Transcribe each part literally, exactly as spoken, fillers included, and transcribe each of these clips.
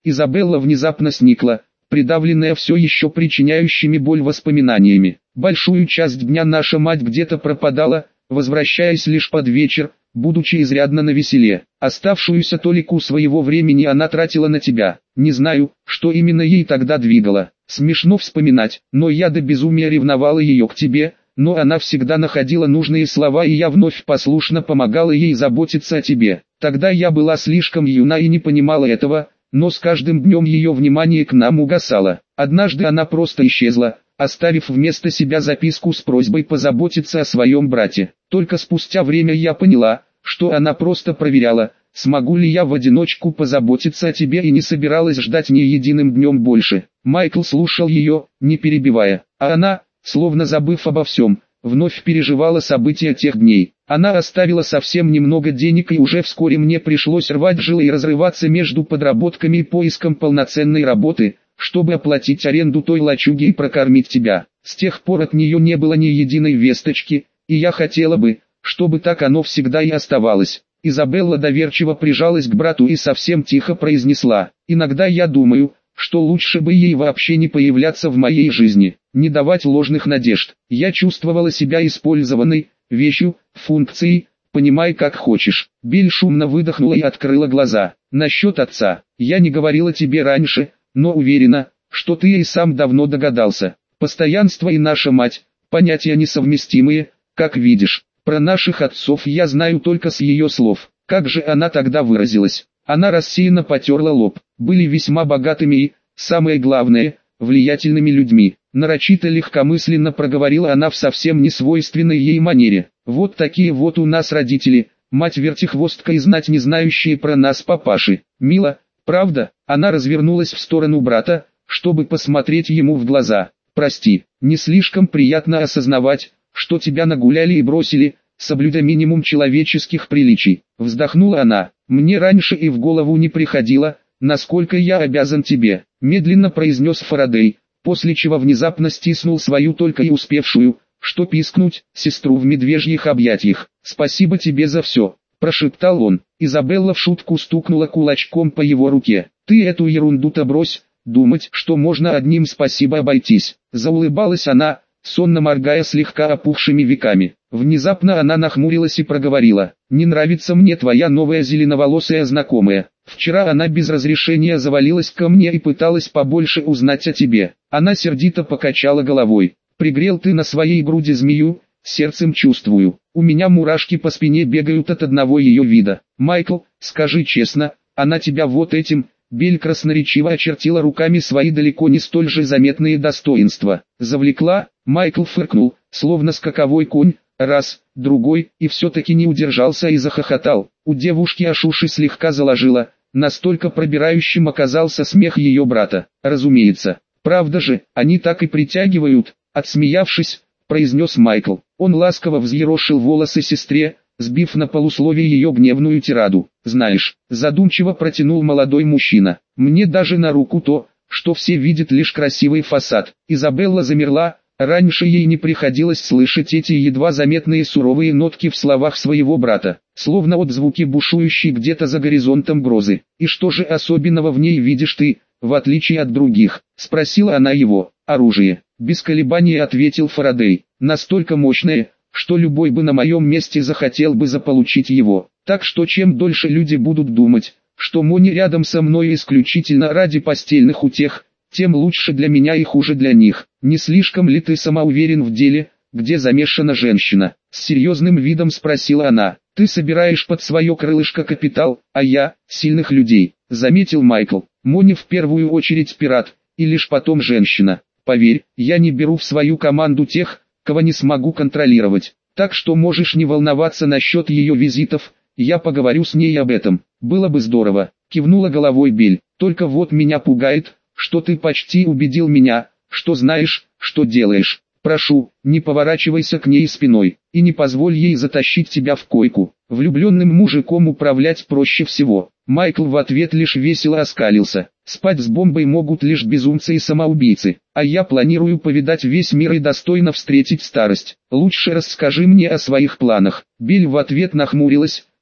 Изабелла внезапно сникла, придавленная все еще причиняющими боль воспоминаниями. Большую часть дня наша мать где-то пропадала, возвращаясь лишь под вечер, будучи изрядно навеселе. Оставшуюся толику своего времени она тратила на тебя. Не знаю, что именно ей тогда двигало. Смешно вспоминать, но я до безумия ревновала ее к тебе, но она всегда находила нужные слова, и я вновь послушно помогала ей заботиться о тебе. Тогда я была слишком юна и не понимала этого, но с каждым днем ее внимание к нам угасало. Однажды она просто исчезла, оставив вместо себя записку с просьбой позаботиться о своем брате. Только спустя время я поняла, что она просто проверяла, смогу ли я в одиночку позаботиться о тебе, и не собиралась ждать ни единым днем больше. Майкл слушал ее, не перебивая, а она, словно забыв обо всем, вновь переживала события тех дней. Она оставила совсем немного денег, и уже вскоре мне пришлось рвать жилы и разрываться между подработками и поиском полноценной работы, чтобы оплатить аренду той лачуги и прокормить тебя. С тех пор от нее не было ни единой весточки, и я хотела бы, чтобы так оно всегда и оставалось. Изабелла доверчиво прижалась к брату и совсем тихо произнесла: «Иногда я думаю, что лучше бы ей вообще не появляться в моей жизни, не давать ложных надежд. Я чувствовала себя использованной, вещью, функцией, понимай как хочешь». Билл шумно выдохнула и открыла глаза. «Насчет отца, я не говорила тебе раньше, но уверена, что ты и сам давно догадался. Постоянство и наша мать – понятия несовместимые, как видишь. Про наших отцов я знаю только с ее слов. Как же она тогда выразилась?» Она рассеянно потерла лоб. «Были весьма богатыми и, самое главное, влиятельными людьми». Нарочито легкомысленно проговорила она в совсем несвойственной ей манере. «Вот такие вот у нас родители, мать-вертихвостка и знать не знающие про нас папаши. Мило, правда?» Она развернулась в сторону брата, чтобы посмотреть ему в глаза. «Прости, не слишком приятно осознавать, что тебя нагуляли и бросили, соблюдя минимум человеческих приличий». Вздохнула она. «Мне раньше и в голову не приходило, насколько я обязан тебе», медленно произнес Фарадей, после чего внезапно стиснул свою только и успевшую, что пискнуть, сестру в медвежьих объятиях. «Спасибо тебе за все», прошептал он. Изабелла в шутку стукнула кулачком по его руке. «Ты эту ерунду-то брось, думать, что можно одним спасибо обойтись». Заулыбалась она, сонно моргая слегка опухшими веками. Внезапно она нахмурилась и проговорила: «Не нравится мне твоя новая зеленоволосая знакомая. Вчера она без разрешения завалилась ко мне и пыталась побольше узнать о тебе». Она сердито покачала головой. «Пригрел ты на своей груди змею, сердцем чувствую. У меня мурашки по спине бегают от одного ее вида. Майкл, скажи честно, она тебя вот этим...» Бель красноречиво очертила руками свои далеко не столь же заметные достоинства. «Завлекла?» Майкл фыркнул, словно скаковой конь, раз, другой, и все-таки не удержался и захохотал. У девушки аж уши слегка заложило, настолько пробирающим оказался смех ее брата. «Разумеется, правда же, они так и притягивают», отсмеявшись, произнес Майкл. Он ласково взъерошил волосы сестре, сбив на полусловие ее гневную тираду. «Знаешь», задумчиво протянул молодой мужчина, «мне даже на руку то, что все видят лишь красивый фасад». Изабелла замерла, раньше ей не приходилось слышать эти едва заметные суровые нотки в словах своего брата, словно отзвуки бушующей где-то за горизонтом грозы. «И что же особенного в ней видишь ты, в отличие от других?» спросила она его. «Оружие», без колебаний ответил Фарадей, «настолько мощное, что любой бы на моем месте захотел бы заполучить его. Так что чем дольше люди будут думать, что Мони рядом со мной исключительно ради постельных утех, тем лучше для меня и хуже для них. Не слишком ли ты самоуверен в деле, где замешана женщина?» С серьезным видом спросила она. «Ты собираешь под свое крылышко капитал, а я – сильных людей», заметил Майкл. «Мони в первую очередь пират, и лишь потом женщина. Поверь, я не беру в свою команду тех, кого не смогу контролировать, так что можешь не волноваться насчет ее визитов, я поговорю с ней об этом». «Было бы здорово», кивнула головой Бель, «только вот меня пугает, что ты почти убедил меня, что знаешь, что делаешь. Прошу, не поворачивайся к ней спиной, и не позволь ей затащить тебя в койку. Влюбленным мужиком управлять проще всего». Майкл в ответ лишь весело оскалился. «Спать с бомбой могут лишь безумцы и самоубийцы, а я планирую повидать весь мир и достойно встретить старость. Лучше расскажи мне о своих планах». Бель в ответ нахмурилась,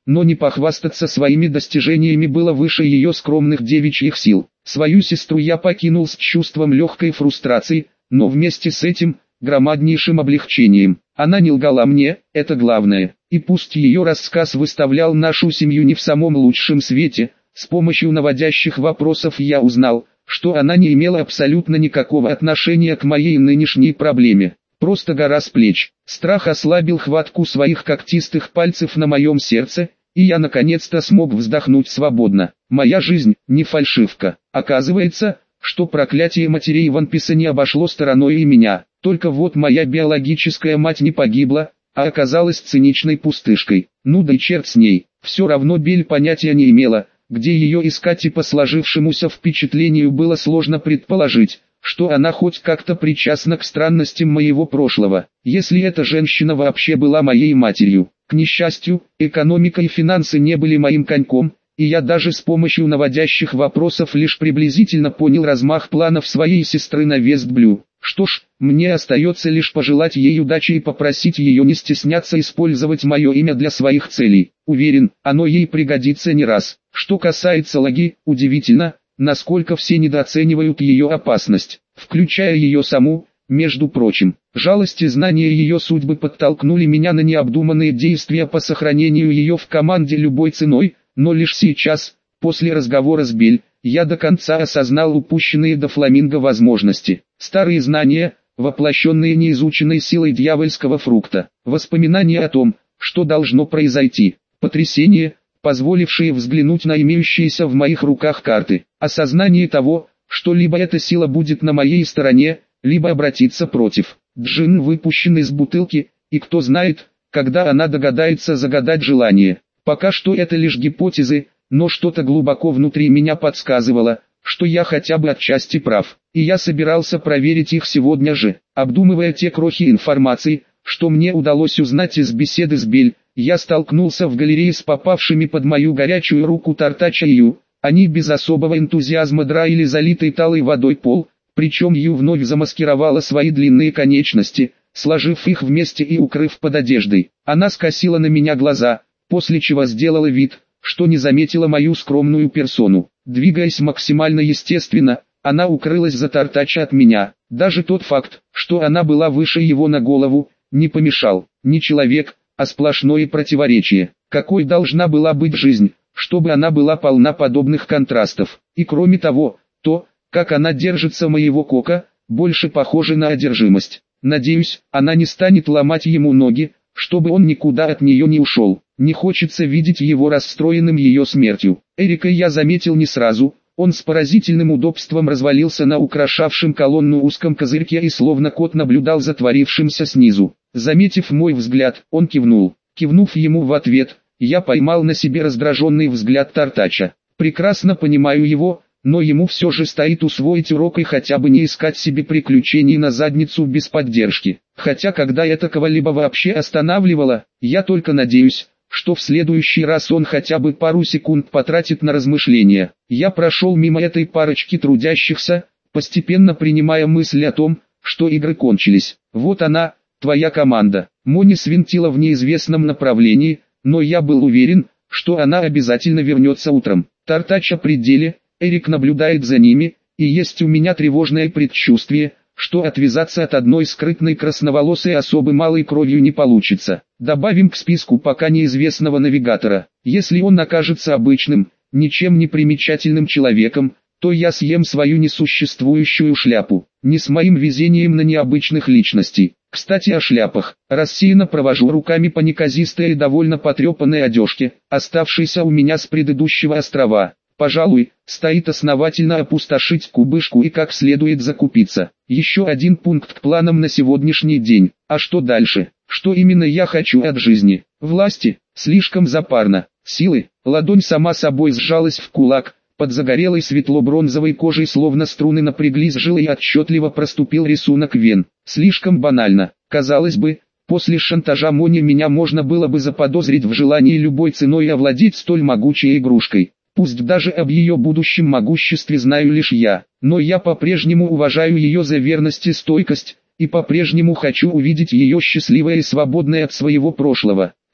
но не похвастаться своими достижениями было выше ее скромных девичьих сил. Свою сестру я покинул с чувством легкой фрустрации, но вместе с этим, громаднейшим облегчением. Она не лгала мне, это главное, и пусть ее рассказ выставлял нашу семью не в самом лучшем свете, с помощью наводящих вопросов я узнал, что она не имела абсолютно никакого отношения к моей нынешней проблеме. Просто гора с плеч. Страх ослабил хватку своих когтистых пальцев на моем сердце, и я наконец-то смог вздохнуть свободно. Моя жизнь не фальшивка. Оказывается, что проклятие матерей Ванписа не обошло стороной и меня. Только вот моя биологическая мать не погибла, а оказалась циничной пустышкой. Ну да и черт с ней. Все равно Бель понятия не имела, где ее искать, и по сложившемуся впечатлению было сложно предположить, что она хоть как-то причастна к странностям моего прошлого, если эта женщина вообще была моей матерью. К несчастью, экономика и финансы не были моим коньком, и я даже с помощью наводящих вопросов лишь приблизительно понял размах планов своей сестры на Вестблю. Что ж, мне остается лишь пожелать ей удачи и попросить ее не стесняться использовать мое имя для своих целей. Уверен, оно ей пригодится не раз. Что касается Лаги, удивительно, насколько все недооценивают ее опасность, включая ее саму. Между прочим, жалость и знание ее судьбы подтолкнули меня на необдуманные действия по сохранению ее в команде любой ценой, но лишь сейчас, после разговора с Бель, я до конца осознал упущенные до Фламинго возможности. Старые знания, воплощенные неизученной силой дьявольского фрукта, воспоминания о том, что должно произойти, потрясение, позволившие взглянуть на имеющиеся в моих руках карты, осознание того, что либо эта сила будет на моей стороне, либо обратиться против. Джин выпущен из бутылки, и кто знает, когда она догадается загадать желание. Пока что это лишь гипотезы, но что-то глубоко внутри меня подсказывало, что я хотя бы отчасти прав, и я собирался проверить их сегодня же. Обдумывая те крохи информации, что мне удалось узнать из беседы с Бель, я столкнулся в галерее с попавшими под мою горячую руку Тартача и Ю. Они без особого энтузиазма драили залитый талой водой пол, причем Ю вновь замаскировала свои длинные конечности, сложив их вместе и укрыв под одеждой. Она скосила на меня глаза, после чего сделала вид, что не заметила мою скромную персону. Двигаясь максимально естественно, она укрылась за Тартача от меня. Даже тот факт, что она была выше его на голову, не помешал. Не человек, а сплошное противоречие. Какой должна была быть жизнь, чтобы она была полна подобных контрастов? И кроме того, то, как она держится моего Кока, больше похоже на одержимость. Надеюсь, она не станет ломать ему ноги, чтобы он никуда от нее не ушел. Не хочется видеть его расстроенным ее смертью. Эрика я заметил не сразу, он с поразительным удобством развалился на украшавшем колонну узком козырьке и словно кот наблюдал за творившимся снизу. Заметив мой взгляд, он кивнул. Кивнув ему в ответ, я поймал на себе раздраженный взгляд Тартача. Прекрасно понимаю его, но ему все же стоит усвоить урок и хотя бы не искать себе приключений на задницу без поддержки. Хотя когда это кого-либо вообще останавливало, я только надеюсь, что в следующий раз он хотя бы пару секунд потратит на размышления. Я прошел мимо этой парочки трудящихся, постепенно принимая мысль о том, что игры кончились. Вот она, твоя команда. Мони свинтила в неизвестном направлении, но я был уверен, что она обязательно вернется утром. Тартач о пределе, Эрик наблюдает за ними, и есть у меня тревожное предчувствие, что отвязаться от одной скрытной красноволосой особы малой кровью не получится. Добавим к списку пока неизвестного навигатора. Если он окажется обычным, ничем не примечательным человеком, то я съем свою несуществующую шляпу. Не с моим везением на необычных личностей. Кстати о шляпах. Рассеянно провожу руками по неказистой и довольно потрепанной одежке, оставшейся у меня с предыдущего острова. Пожалуй, стоит основательно опустошить кубышку и как следует закупиться. Еще один пункт к планам на сегодняшний день. А что дальше? Что именно я хочу от жизни? Власти? Слишком запарно. Силы? Ладонь сама собой сжалась в кулак. Под загорелой светло-бронзовой кожей словно струны напряглись жилы и отчетливо проступил рисунок вен. Слишком банально. Казалось бы, после шантажа Мони меня можно было бы заподозрить в желании любой ценой овладеть столь могучей игрушкой. Пусть даже об ее будущем могуществе знаю лишь я, но я по-прежнему уважаю ее за верность и стойкость, и по-прежнему хочу увидеть ее счастливой и свободной от своего прошлого.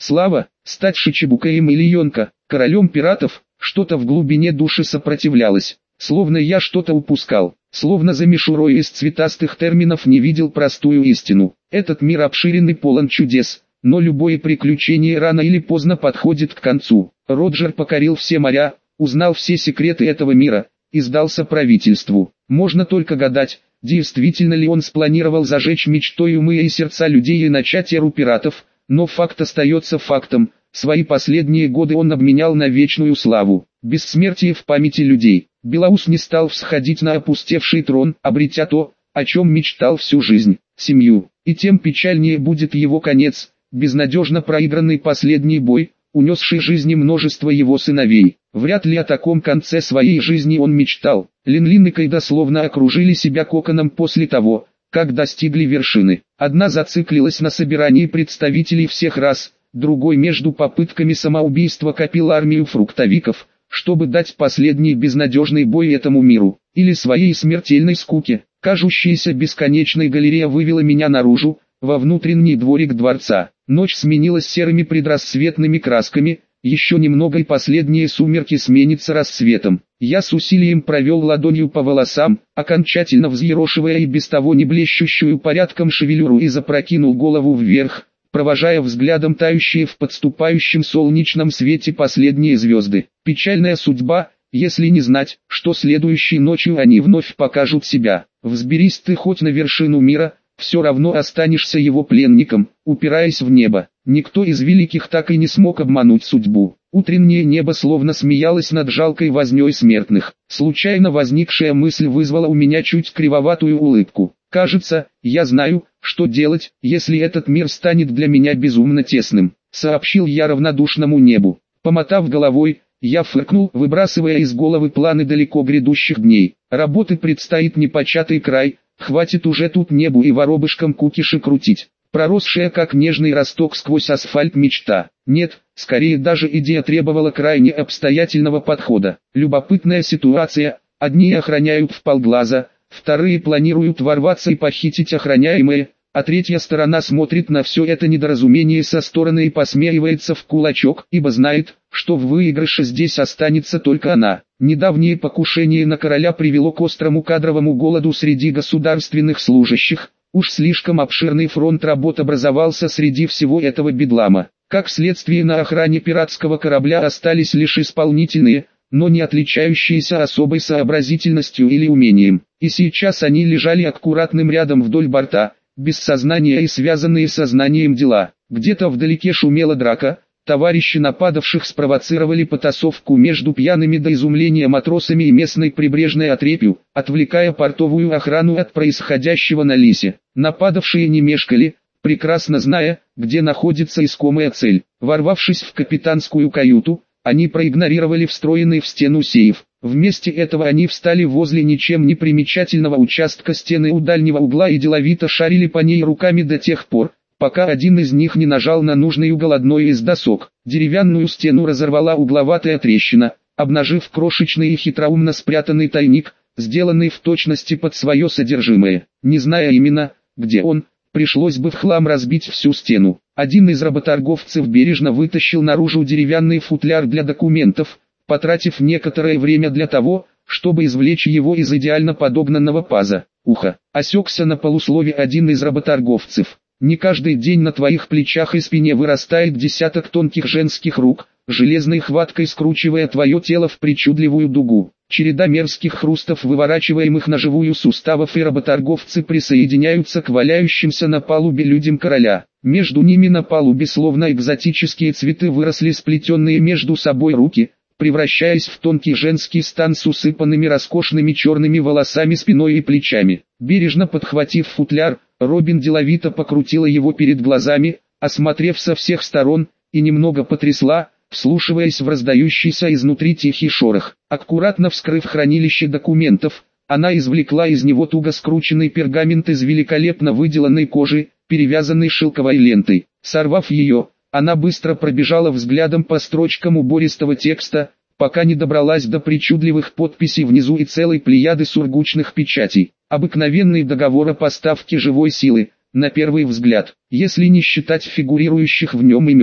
Слава, стать Шичибукаем или Йонко, королем пиратов, что-то в глубине души сопротивлялось. Словно я что-то упускал, словно за мишурой из цветастых терминов не видел простую истину. Этот мир обширен и полон чудес, но любое приключение рано или поздно подходит к концу. Роджер покорил все моря, узнал все секреты этого мира и сдался правительству. Можно только гадать, действительно ли он спланировал зажечь мечтой умы и сердца людей и начать эру пиратов, но факт остается фактом. Свои последние годы он обменял на вечную славу, бессмертие в памяти людей. Белоус не стал всходить на опустевший трон, обретя то, о чем мечтал всю жизнь – семью. И тем печальнее будет его конец, безнадежно проигранный последний бой, унесший жизни множество его сыновей. Вряд ли о таком конце своей жизни он мечтал. Лин-Лин и Кайда словно окружили себя коконом после того, как достигли вершины. Одна зациклилась на собирании представителей всех рас, другой между попытками самоубийства копил армию фруктовиков, чтобы дать последний безнадежный бой этому миру, или своей смертельной скуке. Кажущаяся бесконечной галерея вывела меня наружу, во внутренний дворик дворца. Ночь сменилась серыми предрассветными красками, еще немного и последние сумерки сменятся рассветом. Я с усилием провел ладонью по волосам, окончательно взъерошивая и без того не блещущую порядком шевелюру, и запрокинул голову вверх, провожая взглядом тающие в подступающем солнечном свете последние звезды. Печальная судьба, если не знать, что следующей ночью они вновь покажут себя. Взберись ты хоть на вершину мира, все равно останешься его пленником, упираясь в небо. Никто из великих так и не смог обмануть судьбу. Утреннее небо словно смеялось над жалкой вознёй смертных. Случайно возникшая мысль вызвала у меня чуть кривоватую улыбку. Кажется, я знаю, что делать, если этот мир станет для меня безумно тесным, сообщил я равнодушному небу. Помотав головой, я фыркнул, выбрасывая из головы планы далеко грядущих дней. Работы предстоит непочатый край, хватит уже тут небу и воробышкам кукиши крутить. Проросшая как нежный росток сквозь асфальт мечта. Нет, скорее даже идея требовала крайне обстоятельного подхода. Любопытная ситуация, одни охраняют вполглаза, вторые планируют ворваться и похитить охраняемое, а третья сторона смотрит на все это недоразумение со стороны и посмеивается в кулачок, ибо знает, что в выигрыше здесь останется только она. Недавнее покушение на короля привело к острому кадровому голоду среди государственных служащих. Уж слишком обширный фронт работ образовался среди всего этого бедлама. Как следствие, на охране пиратского корабля остались лишь исполнительные, но не отличающиеся особой сообразительностью или умением. И сейчас они лежали аккуратным рядом вдоль борта, без сознания и связанные с сознанием дела. Где-то вдалеке шумела драка, товарищи нападавших спровоцировали потасовку между пьяными до изумления матросами и местной прибрежной отрепью, отвлекая портовую охрану от происходящего на Лисе. Нападавшие не мешкали, прекрасно зная, где находится искомая цель. Ворвавшись в капитанскую каюту, они проигнорировали встроенный в стену сейф. Вместо этого они встали возле ничем не примечательного участка стены у дальнего угла и деловито шарили по ней руками до тех пор, пока один из них не нажал на нужный угол одной из досок. Деревянную стену разорвала угловатая трещина, обнажив крошечный и хитроумно спрятанный тайник, сделанный в точности под свое содержимое. Не зная именно, где он, пришлось бы в хлам разбить всю стену. Один из работорговцев бережно вытащил наружу деревянный футляр для документов, потратив некоторое время для того, чтобы извлечь его из идеально подогнанного паза. Ухо. Осекся на полуслове один из работорговцев. Не каждый день на твоих плечах и спине вырастает десяток тонких женских рук, железной хваткой скручивая твое тело в причудливую дугу. Череда мерзких хрустов, выворачиваемых на живую суставов, и работорговцы присоединяются к валяющимся на палубе людям короля. Между ними на палубе словно экзотические цветы выросли сплетенные между собой руки, превращаясь в тонкий женский стан с усыпанными роскошными черными волосами спиной и плечами. Бережно подхватив футляр, Робин деловито покрутила его перед глазами, осмотрев со всех сторон, и немного потрясла, вслушиваясь в раздающийся изнутри тихий шорох. Аккуратно вскрыв хранилище документов, она извлекла из него туго скрученный пергамент из великолепно выделанной кожи, перевязанный шелковой лентой. Сорвав ее, она быстро пробежала взглядом по строчкам убористого текста, пока не добралась до причудливых подписей внизу и целой плеяды сургучных печатей. Обыкновенный договор о поставке живой силы, на первый взгляд, если не считать фигурирующих в нем имен.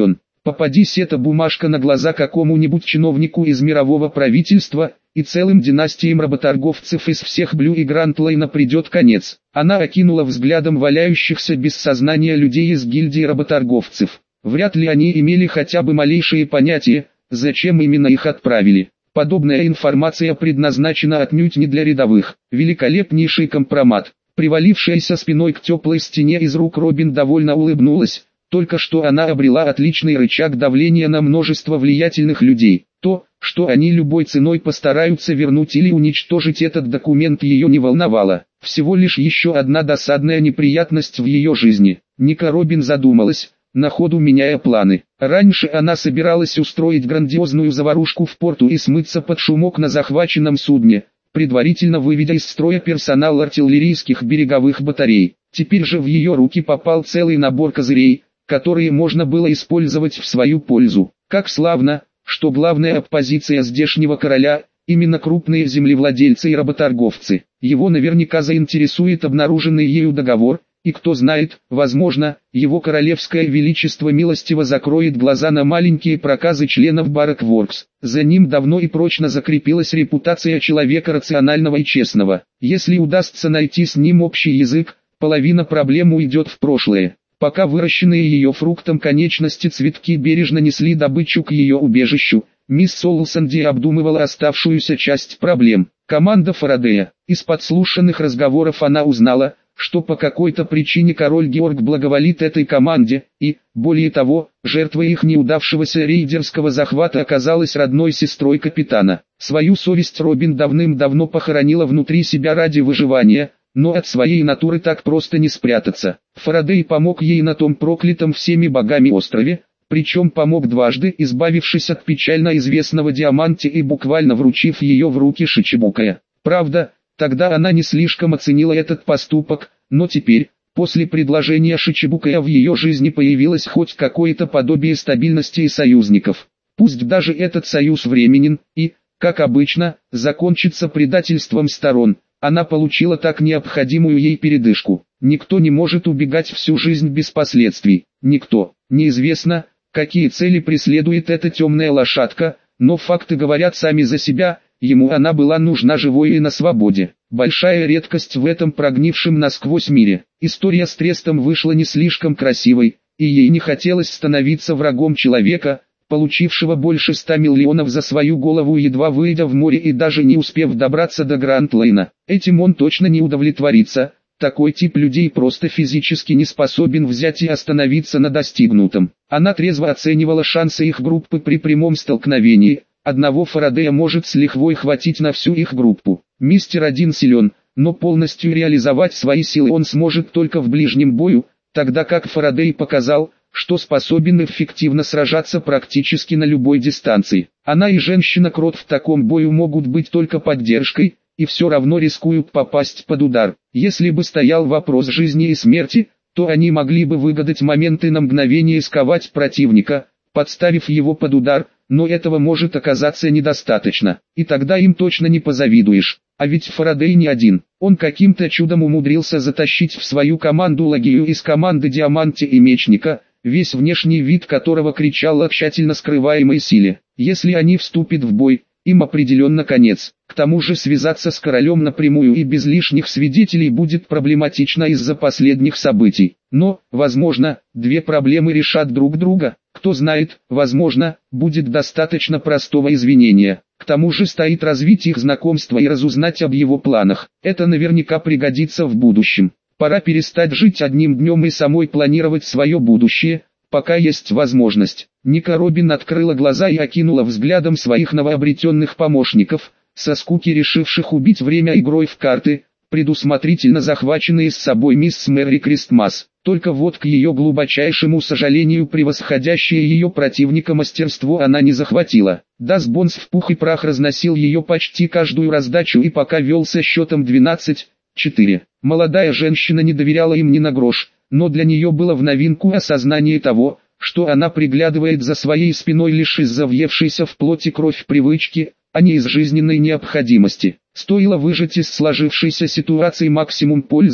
Попадись эта бумажка на глаза какому-нибудь чиновнику из мирового правительства, и целым династиям работорговцев из всех Блю и Грант-Лейна придет конец. Она окинула взглядом валяющихся без сознания людей из гильдии работорговцев. Вряд ли они имели хотя бы малейшее понятие, зачем именно их отправили. Подобная информация предназначена отнюдь не для рядовых. Великолепнейший компромат. Привалившаяся спиной к теплой стене из рук Робин довольно улыбнулась. Только что она обрела отличный рычаг давления на множество влиятельных людей. То, что они любой ценой постараются вернуть или уничтожить этот документ, ее не волновало. Всего лишь еще одна досадная неприятность в ее жизни. Ника Робин задумалась, на ходу меняя планы. Раньше она собиралась устроить грандиозную заварушку в порту и смыться под шумок на захваченном судне, предварительно выведя из строя персонал артиллерийских береговых батарей. Теперь же в ее руки попал целый набор козырей, которые можно было использовать в свою пользу. Как славно, что главная оппозиция здешнего короля – именно крупные землевладельцы и работорговцы. Его наверняка заинтересует обнаруженный ею договор, и кто знает, возможно, его королевское величество милостиво закроет глаза на маленькие проказы членов Баракворкс. За ним давно и прочно закрепилась репутация человека рационального и честного. Если удастся найти с ним общий язык, половина проблем уйдет в прошлое. Пока выращенные ее фруктом конечности цветки бережно несли добычу к ее убежищу, мисс Солсонди обдумывала оставшуюся часть проблем. Команда Фарадея. Из подслушанных разговоров она узнала, что по какой-то причине король Георг благоволит этой команде, и, более того, жертвой их неудавшегося рейдерского захвата оказалась родной сестрой капитана. Свою совесть Робин давным-давно похоронила внутри себя ради выживания, но от своей натуры так просто не спрятаться. Фарадей помог ей на том проклятом всеми богами острове, причем помог дважды, избавившись от печально известного Диаманти и буквально вручив ее в руки Шичибукая. Правда, тогда она не слишком оценила этот поступок, но теперь, после предложения Шичибукая в ее жизни появилось хоть какое-то подобие стабильности и союзников. Пусть даже этот союз временен и, как обычно, закончится предательством сторон, она получила так необходимую ей передышку. Никто не может убегать всю жизнь без последствий. Никто. Неизвестно, какие цели преследует эта темная лошадка, но факты говорят сами за себя. Ему она была нужна живой и на свободе. Большая редкость в этом прогнившем насквозь мире. История с Трестом вышла не слишком красивой, и ей не хотелось становиться врагом человека, получившего больше ста миллионов за свою голову, едва выйдя в море и даже не успев добраться до Грант-Лейна. Этим он точно не удовлетворится. Такой тип людей просто физически не способен взять и остановиться на достигнутом. Она трезво оценивала шансы их группы при прямом столкновении. Одного Фарадея может с лихвой хватить на всю их группу. Мистер Один силен, но полностью реализовать свои силы он сможет только в ближнем бою, тогда как Фарадей показал, что способен эффективно сражаться практически на любой дистанции. Она и женщина-крот в таком бою могут быть только поддержкой, и все равно рискуют попасть под удар. Если бы стоял вопрос жизни и смерти, то они могли бы выгадать моменты на мгновение сковать противника, подставив его под удар, но этого может оказаться недостаточно, и тогда им точно не позавидуешь. А ведь Фарадей не один, он каким-то чудом умудрился затащить в свою команду Лагию из команды Диаманти и Мечника, весь внешний вид которого кричал о тщательно скрываемой силе. Если они вступят в бой, им определенно конец. К тому же связаться с королем напрямую и без лишних свидетелей будет проблематично из-за последних событий. Но, возможно, две проблемы решат друг друга. Кто знает, возможно, будет достаточно простого извинения. К тому же стоит развить их знакомство и разузнать об его планах. Это наверняка пригодится в будущем. Пора перестать жить одним днем и самой планировать свое будущее, пока есть возможность. Ника Робин открыла глаза и окинула взглядом своих новообретенных помощников, со скуки решивших убить время игрой в карты, предусмотрительно захваченные с собой мисс Мэри Кристмас. Только вот к ее глубочайшему сожалению превосходящее ее противника мастерство она не захватила. Дас Бонс в пух и прах разносил ее почти каждую раздачу и пока вел со счетом двенадцать четыре. Молодая женщина не доверяла им ни на грош, но для нее было в новинку осознание того, что она приглядывает за своей спиной лишь из-за въевшейся в плоти кровь привычки, а не из жизненной необходимости. Стоило выжать из сложившейся ситуации максимум пользы,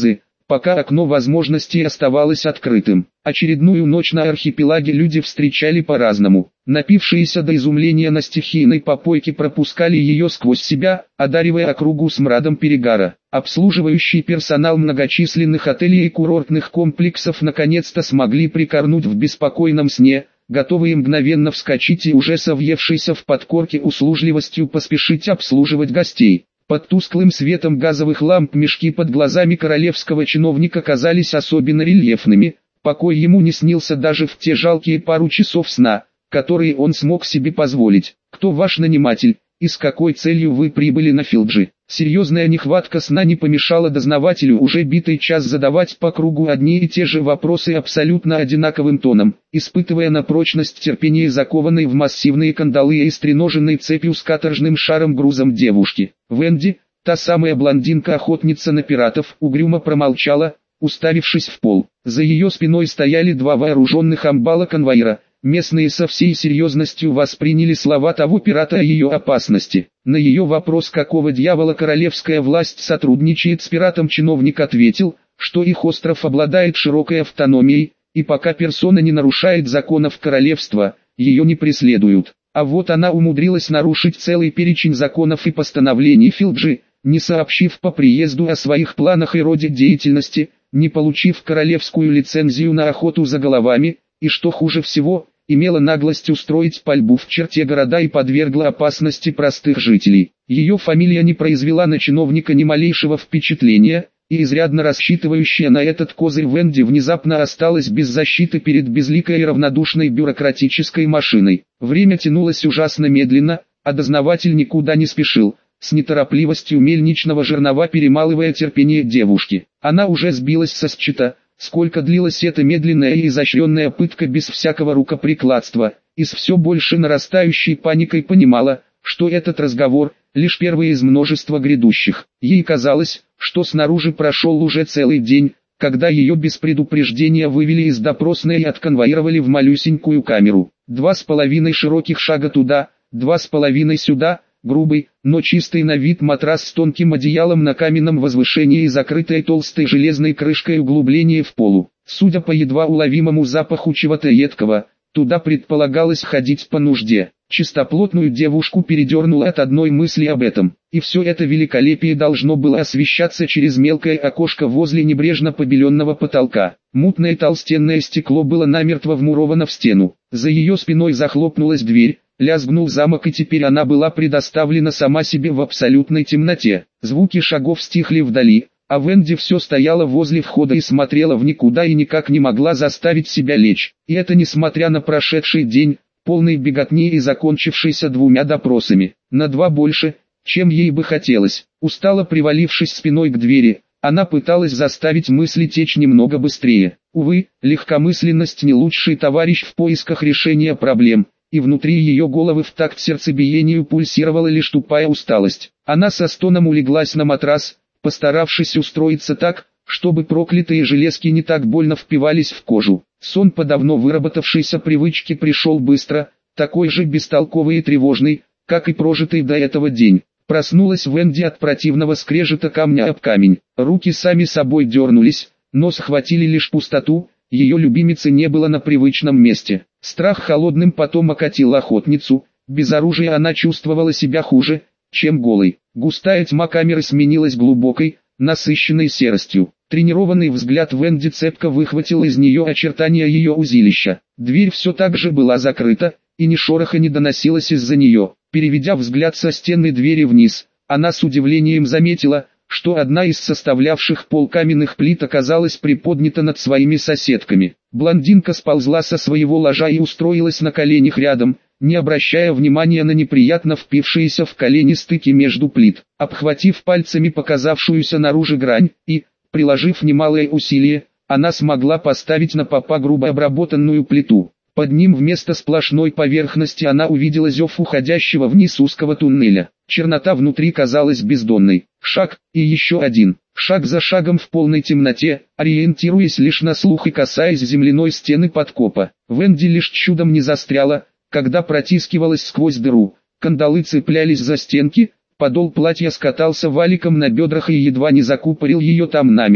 пока окно возможностей оставалось открытым. Очередную ночь на архипелаге люди встречали по-разному. Напившиеся до изумления на стихийной попойке пропускали ее сквозь себя, одаривая округу смрадом перегара. Обслуживающий персонал многочисленных отелей и курортных комплексов наконец-то смогли прикорнуть в беспокойном сне, готовые мгновенно вскочить и уже со въевшейся в подкорке услужливостью поспешить обслуживать гостей. Под тусклым светом газовых ламп мешки под глазами королевского чиновника казались особенно рельефными, покой ему не снился даже в те жалкие пару часов сна, которые он смог себе позволить. «Кто ваш наниматель, и с какой целью вы прибыли на Филджи?» Серьезная нехватка сна не помешала дознавателю уже битый час задавать по кругу одни и те же вопросы абсолютно одинаковым тоном, испытывая на прочность терпение закованной в массивные кандалы и стреноженной цепью с каторжным шаром грузом девушки. Венди, та самая блондинка-охотница на пиратов, угрюмо промолчала, уставившись в пол. За ее спиной стояли два вооруженных амбала-конвоира. Местные со всей серьезностью восприняли слова того пирата о ее опасности. На ее вопрос, какого дьявола королевская власть сотрудничает с пиратом, чиновник ответил, что их остров обладает широкой автономией, и пока персона не нарушает законов королевства, ее не преследуют. А вот она умудрилась нарушить целый перечень законов и постановлений Филджи, не сообщив по приезду о своих планах и роде деятельности, не получив королевскую лицензию на охоту за головами, и что хуже всего, имела наглость устроить пальбу в черте города и подвергла опасности простых жителей. Ее фамилия не произвела на чиновника ни малейшего впечатления, и изрядно рассчитывающая на этот козырь Венди внезапно осталась без защиты перед безликой и равнодушной бюрократической машиной. Время тянулось ужасно медленно, а дознаватель никуда не спешил, с неторопливостью мельничного жернова перемалывая терпение девушки. Она уже сбилась со счета, сколько длилась эта медленная и изощренная пытка без всякого рукоприкладства, и с все больше нарастающей паникой понимала, что этот разговор – лишь первый из множества грядущих. Ей казалось, что снаружи прошел уже целый день, когда ее без предупреждения вывели из допросной и отконвоировали в малюсенькую камеру. Два с половиной широких шага туда, два с половиной сюда, грубый, но чистый на вид матрас с тонким одеялом на каменном возвышении и закрытой толстой железной крышкой углубление в полу. Судя по едва уловимому запаху чего-то едкого, туда предполагалось ходить по нужде. Чистоплотную девушку передернуло от одной мысли об этом, и все это великолепие должно было освещаться через мелкое окошко возле небрежно побеленного потолка. Мутное толстенное стекло было намертво вмуровано в стену. За ее спиной захлопнулась дверь, лязгнул замок, и теперь она была предоставлена сама себе в абсолютной темноте. Звуки шагов стихли вдали, а Венди все стояла возле входа и смотрела в никуда и никак не могла заставить себя лечь. И это несмотря на прошедший день, полный беготни и закончившийся двумя допросами. На два больше, чем ей бы хотелось. Устало привалившись спиной к двери, она пыталась заставить мысли течь немного быстрее. Увы, легкомысленность не лучший товарищ в поисках решения проблем, и внутри ее головы в такт сердцебиению пульсировала лишь тупая усталость. Она со стоном улеглась на матрас, постаравшись устроиться так, чтобы проклятые железки не так больно впивались в кожу. Сон по давно выработавшейся привычке пришел быстро, такой же бестолковый и тревожный, как и прожитый до этого день. Проснулась Венди от противного скрежета камня об камень. Руки сами собой дернулись, но схватили лишь пустоту, ее любимицы не было на привычном месте. Страх холодным потом окатил охотницу, без оружия она чувствовала себя хуже, чем голой. Густая тьма камеры сменилась глубокой, насыщенной серостью. Тренированный взгляд Венди цепко выхватил из нее очертания ее узилища. Дверь все так же была закрыта, и ни шороха не доносилось из-за нее. Переведя взгляд со стены двери вниз, она с удивлением заметила, что одна из составлявших пол каменных плит оказалась приподнята над своими соседками. Блондинка сползла со своего ложа и устроилась на коленях рядом, не обращая внимания на неприятно впившиеся в колени стыки между плит. Обхватив пальцами показавшуюся наружу грань и, приложив немалое усилие, она смогла поставить на попа грубо обработанную плиту. Под ним вместо сплошной поверхности она увидела зев уходящего вниз узкого туннеля. Чернота внутри казалась бездонной. Шаг, и еще один. Шаг за шагом в полной темноте, ориентируясь лишь на слух и касаясь земляной стены подкопа. Венди лишь чудом не застряла, когда протискивалась сквозь дыру. Кандалы цеплялись за стенки, подол платья скатался валиком на бедрах и едва не закупорил ее там намертво.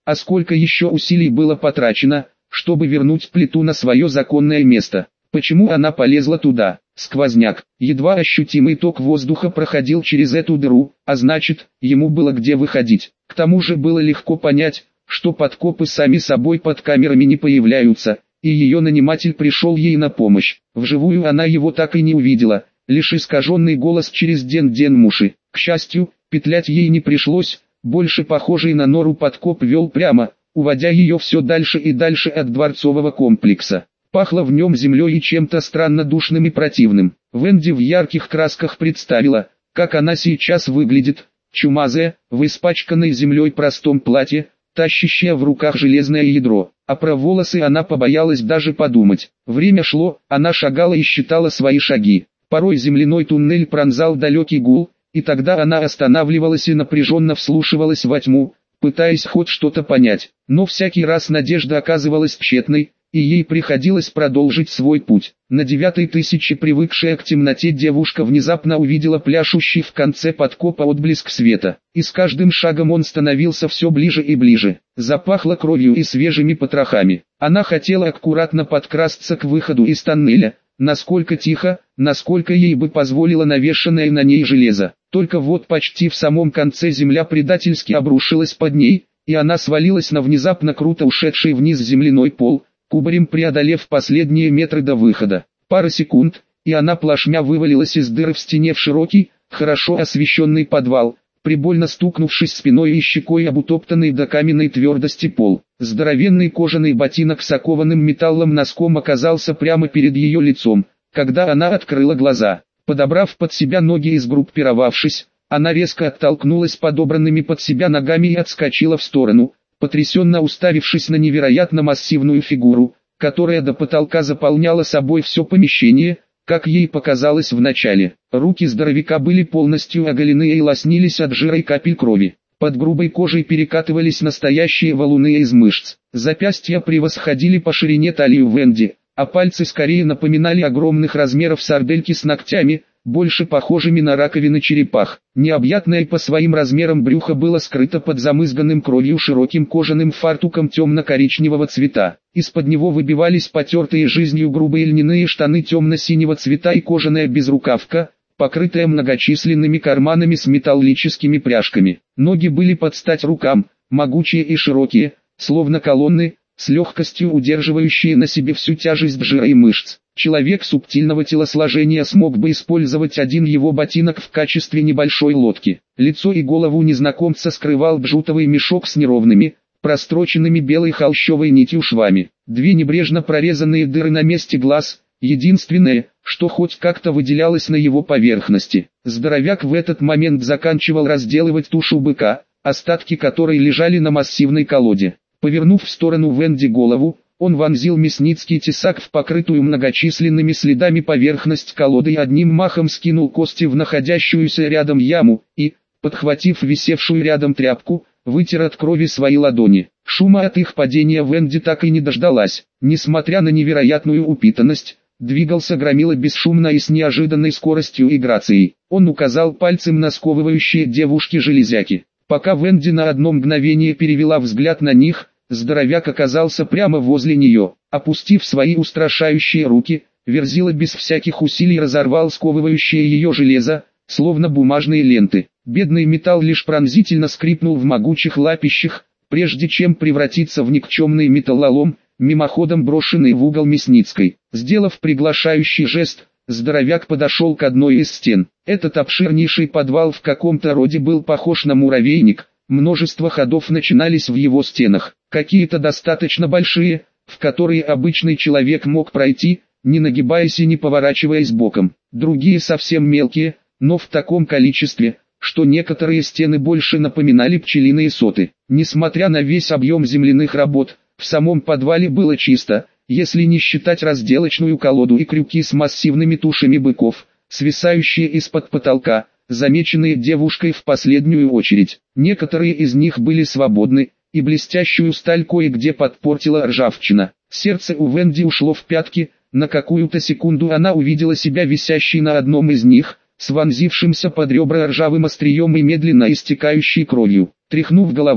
А сколько еще усилий было потрачено, чтобы вернуть плиту на свое законное место. Почему она полезла туда? Сквозняк, едва ощутимый ток воздуха проходил через эту дыру, а значит, ему было где выходить. К тому же было легко понять, что подкопы сами собой под камерами не появляются, и ее наниматель пришел ей на помощь. Вживую она его так и не увидела, лишь искаженный голос через ден-ден-муши. К счастью, петлять ей не пришлось, больше похожий на нору подкоп вел прямо, уводя ее все дальше и дальше от дворцового комплекса. Пахло в нем землей и чем-то странно душным и противным. Венди в ярких красках представила, как она сейчас выглядит, чумазая, в испачканной землей простом платье, тащащая в руках железное ядро. А про волосы она побоялась даже подумать. Время шло, она шагала и считала свои шаги. Порой земляной туннель пронзал далекий гул, и тогда она останавливалась и напряженно вслушивалась во тьму, пытаясь хоть что-то понять. Но всякий раз надежда оказывалась тщетной, и ей приходилось продолжить свой путь. На девятой тысяче привыкшая к темноте девушка внезапно увидела пляшущий в конце подкопа отблеск света, и с каждым шагом он становился все ближе и ближе. Запахло кровью и свежими потрохами. Она хотела аккуратно подкрасться к выходу из тоннеля, насколько тихо, насколько ей бы позволило навешанное на ней железо. Только вот почти в самом конце земля предательски обрушилась под ней, и она свалилась на внезапно круто ушедший вниз земляной пол, кубарем преодолев последние метры до выхода. Пара секунд, и она плашмя вывалилась из дыры в стене в широкий, хорошо освещенный подвал, прибольно стукнувшись спиной и щекой об утоптанный до каменной твердости пол. Здоровенный кожаный ботинок с окованным металлом носком оказался прямо перед ее лицом, когда она открыла глаза. Подобрав под себя ноги и сгруппировавшись, она резко оттолкнулась подобранными под себя ногами и отскочила в сторону, потрясенно уставившись на невероятно массивную фигуру, которая до потолка заполняла собой все помещение, как ей показалось вначале. Руки здоровяка были полностью оголены и лоснились от жира и капель крови. Под грубой кожей перекатывались настоящие валуны из мышц. Запястья превосходили по ширине талию Венди, а пальцы скорее напоминали огромных размеров сардельки с ногтями, больше похожими на раковины черепах. Необъятное по своим размерам брюхо было скрыто под замызганным кровью широким кожаным фартуком темно-коричневого цвета. Из-под него выбивались потертые жизнью грубые льняные штаны темно-синего цвета и кожаная безрукавка, покрытая многочисленными карманами с металлическими пряжками. Ноги были под стать рукам, могучие и широкие, словно колонны, с легкостью удерживающие на себе всю тяжесть жира и мышц. Человек субтильного телосложения смог бы использовать один его ботинок в качестве небольшой лодки. Лицо и голову незнакомца скрывал джутовый мешок с неровными, простроченными белой холщовой нитью швами. Две небрежно прорезанные дыры на месте глаз, единственное, что хоть как-то выделялось на его поверхности. Здоровяк в этот момент заканчивал разделывать тушу быка, остатки которой лежали на массивной колоде. Повернув в сторону Венди голову, он вонзил мясницкий тесак в покрытую многочисленными следами поверхность колоды и одним махом скинул кости в находящуюся рядом яму, и, подхватив висевшую рядом тряпку, вытер от крови свои ладони. Шума от их падения Венди так и не дождалась. Несмотря на невероятную упитанность, двигался громила бесшумно и с неожиданной скоростью и грацией. Он указал пальцем на сковывающие девушки железяки. Пока Венди на одно мгновение перевела взгляд на них, здоровяк оказался прямо возле нее. Опустив свои устрашающие руки, Верзила без всяких усилий разорвал сковывающее ее железо, словно бумажные ленты. Бедный металл лишь пронзительно скрипнул в могучих лапищах, прежде чем превратиться в никчемный металлолом, мимоходом брошенный в угол Мясницкой. Сделав приглашающий жест, здоровяк подошел к одной из стен. Этот обширнейший подвал в каком-то роде был похож на муравейник. Множество ходов начинались в его стенах, какие-то достаточно большие, в которые обычный человек мог пройти, не нагибаясь и не поворачиваясь боком. Другие совсем мелкие, но в таком количестве, что некоторые стены больше напоминали пчелиные соты. Несмотря на весь объем земляных работ, в самом подвале было чисто, если не считать разделочную колоду и крюки с массивными тушами быков, свисающие из-под потолка, замеченные девушкой в последнюю очередь. Некоторые из них были свободны, и блестящую сталь кое-где подпортила ржавчина. Сердце у Венди ушло в пятки, на какую-то секунду она увидела себя висящей на одном из них, с вонзившимся под ребра ржавым острием и медленно истекающей кровью. Тряхнув головой,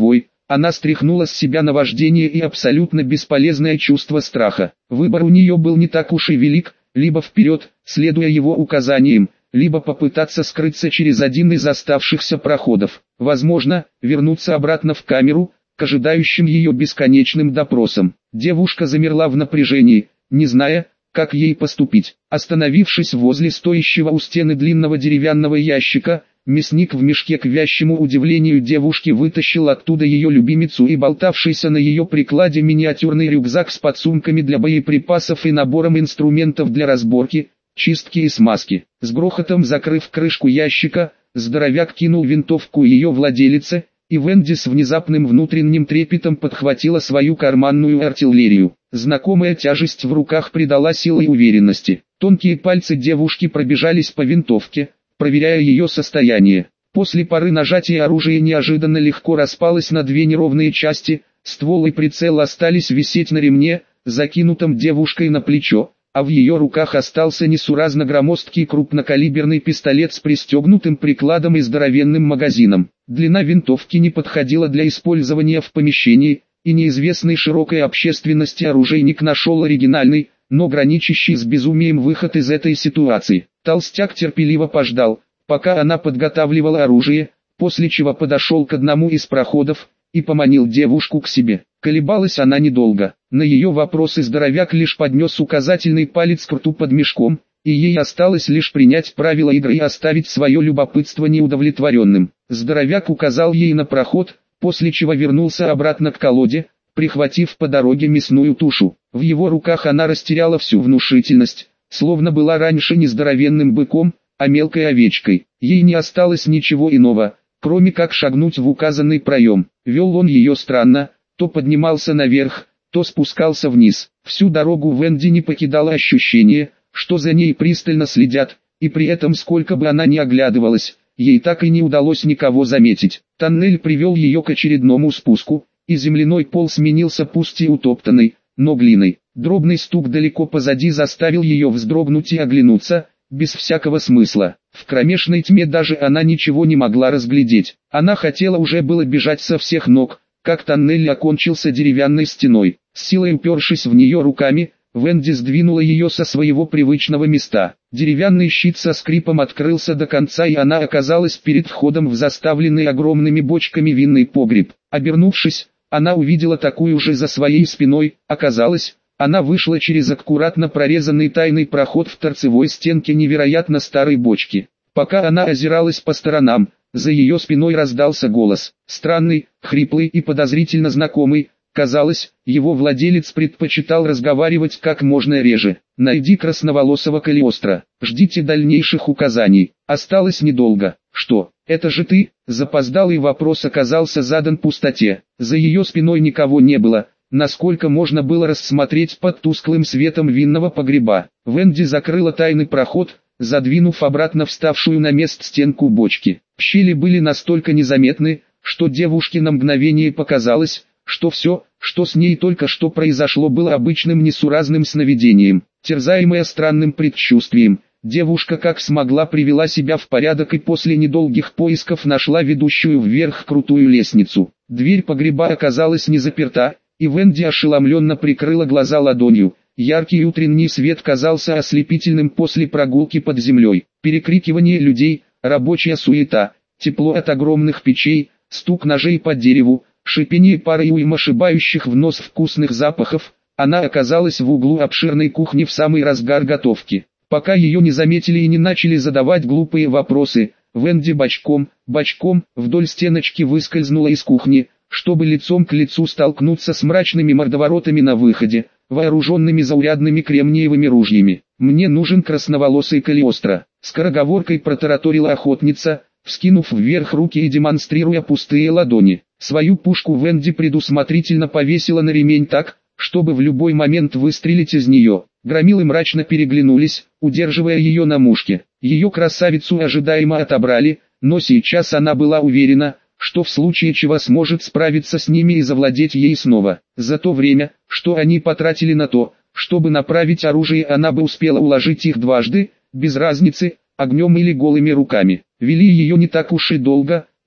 Она стряхнула с себя наваждение и абсолютно бесполезное чувство страха. Выбор у нее был не так уж и велик, либо вперед, следуя его указаниям, либо попытаться скрыться через один из оставшихся проходов. Возможно, вернуться обратно в камеру, к ожидающим ее бесконечным допросам. Девушка замерла в напряжении, не зная, как ей поступить. Остановившись возле стоящего у стены длинного деревянного ящика, мясник в мешке к вящему удивлению девушки вытащил оттуда ее любимицу и болтавшийся на ее прикладе миниатюрный рюкзак с подсумками для боеприпасов и набором инструментов для разборки, чистки и смазки. С грохотом закрыв крышку ящика, здоровяк кинул винтовку ее владелице, и Венди с внезапным внутренним трепетом подхватила свою карманную артиллерию. Знакомая тяжесть в руках придала силы и уверенности. Тонкие пальцы девушки пробежались по винтовке, проверяя ее состояние. После пары нажатия оружие неожиданно легко распалось на две неровные части, ствол и прицел остались висеть на ремне, закинутом девушкой на плечо, а в ее руках остался несуразно громоздкий крупнокалиберный пистолет с пристегнутым прикладом и здоровенным магазином. Длина винтовки не подходила для использования в помещении, и неизвестный широкой общественности оружейник нашел оригинальный, но граничащий с безумием выход из этой ситуации. Толстяк терпеливо пождал, пока она подготавливала оружие, после чего подошел к одному из проходов и поманил девушку к себе. Колебалась она недолго. На ее вопросы здоровяк лишь поднес указательный палец к рту под мешком, и ей осталось лишь принять правила игры и оставить свое любопытство неудовлетворенным. Здоровяк указал ей на проход, после чего вернулся обратно к колоде, прихватив по дороге мясную тушу. В его руках она растеряла всю внушительность, словно была раньше не здоровенным быком, а мелкой овечкой. Ей не осталось ничего иного, кроме как шагнуть в указанный проем. Вел он ее странно, то поднимался наверх, то спускался вниз. Всю дорогу Венди не покидало ощущение, что за ней пристально следят, и при этом сколько бы она ни оглядывалась, ей так и не удалось никого заметить. Тоннель привел ее к очередному спуску, и земляной пол сменился пусть и утоптанной, но глиной. Дробный стук далеко позади заставил ее вздрогнуть и оглянуться, без всякого смысла. В кромешной тьме даже она ничего не могла разглядеть. Она хотела уже было бежать со всех ног, как тоннель окончился деревянной стеной. С силой упершись в нее руками, Венди сдвинула ее со своего привычного места. Деревянный щит со скрипом открылся до конца, и она оказалась перед входом в заставленный огромными бочками винный погреб. Обернувшись, она увидела такую же за своей спиной. Оказалось, она вышла через аккуратно прорезанный тайный проход в торцевой стенке невероятно старой бочки. Пока она озиралась по сторонам, за ее спиной раздался голос. Странный, хриплый и подозрительно знакомый. Казалось, его владелец предпочитал разговаривать как можно реже. «Найди красноволосого Калиостро. Ждите дальнейших указаний». Осталось недолго. «Что, это же ты?» Запоздалый вопрос оказался задан пустоте. За ее спиной никого не было, насколько можно было рассмотреть под тусклым светом винного погреба. Венди закрыла тайный проход, задвинув обратно вставшую на место стенку бочки. Щели были настолько незаметны, что девушке на мгновение показалось, что все, что с ней только что произошло, было обычным несуразным сновидением. Терзаемая странным предчувствием, девушка как смогла привела себя в порядок и после недолгих поисков нашла ведущую вверх крутую лестницу. Дверь погреба оказалась не заперта, и Венди ошеломленно прикрыла глаза ладонью. Яркий утренний свет казался ослепительным после прогулки под землей. Перекрикивание людей, рабочая суета, тепло от огромных печей, стук ножей по дереву, шипение пары и уйма шибающих в нос вкусных запахов. Она оказалась в углу обширной кухни в самый разгар готовки. Пока ее не заметили и не начали задавать глупые вопросы, Венди бочком, бочком, вдоль стеночки выскользнула из кухни, чтобы лицом к лицу столкнуться с мрачными мордоворотами на выходе, вооруженными заурядными кремниевыми ружьями. «Мне нужен красноволосый Калиостро», — скороговоркой протараторила охотница, вскинув вверх руки и демонстрируя пустые ладони. Свою пушку Венди предусмотрительно повесила на ремень так, чтобы в любой момент выстрелить из нее. Громилы мрачно переглянулись, удерживая ее на мушке. Ее красавицу ожидаемо отобрали, но сейчас она была уверена, что в случае чего сможет справиться с ними и завладеть ей снова. За то время, что они потратили на то, чтобы направить оружие, она бы успела уложить их дважды, без разницы, огнем или голыми руками. Вели ее не так уж и долго,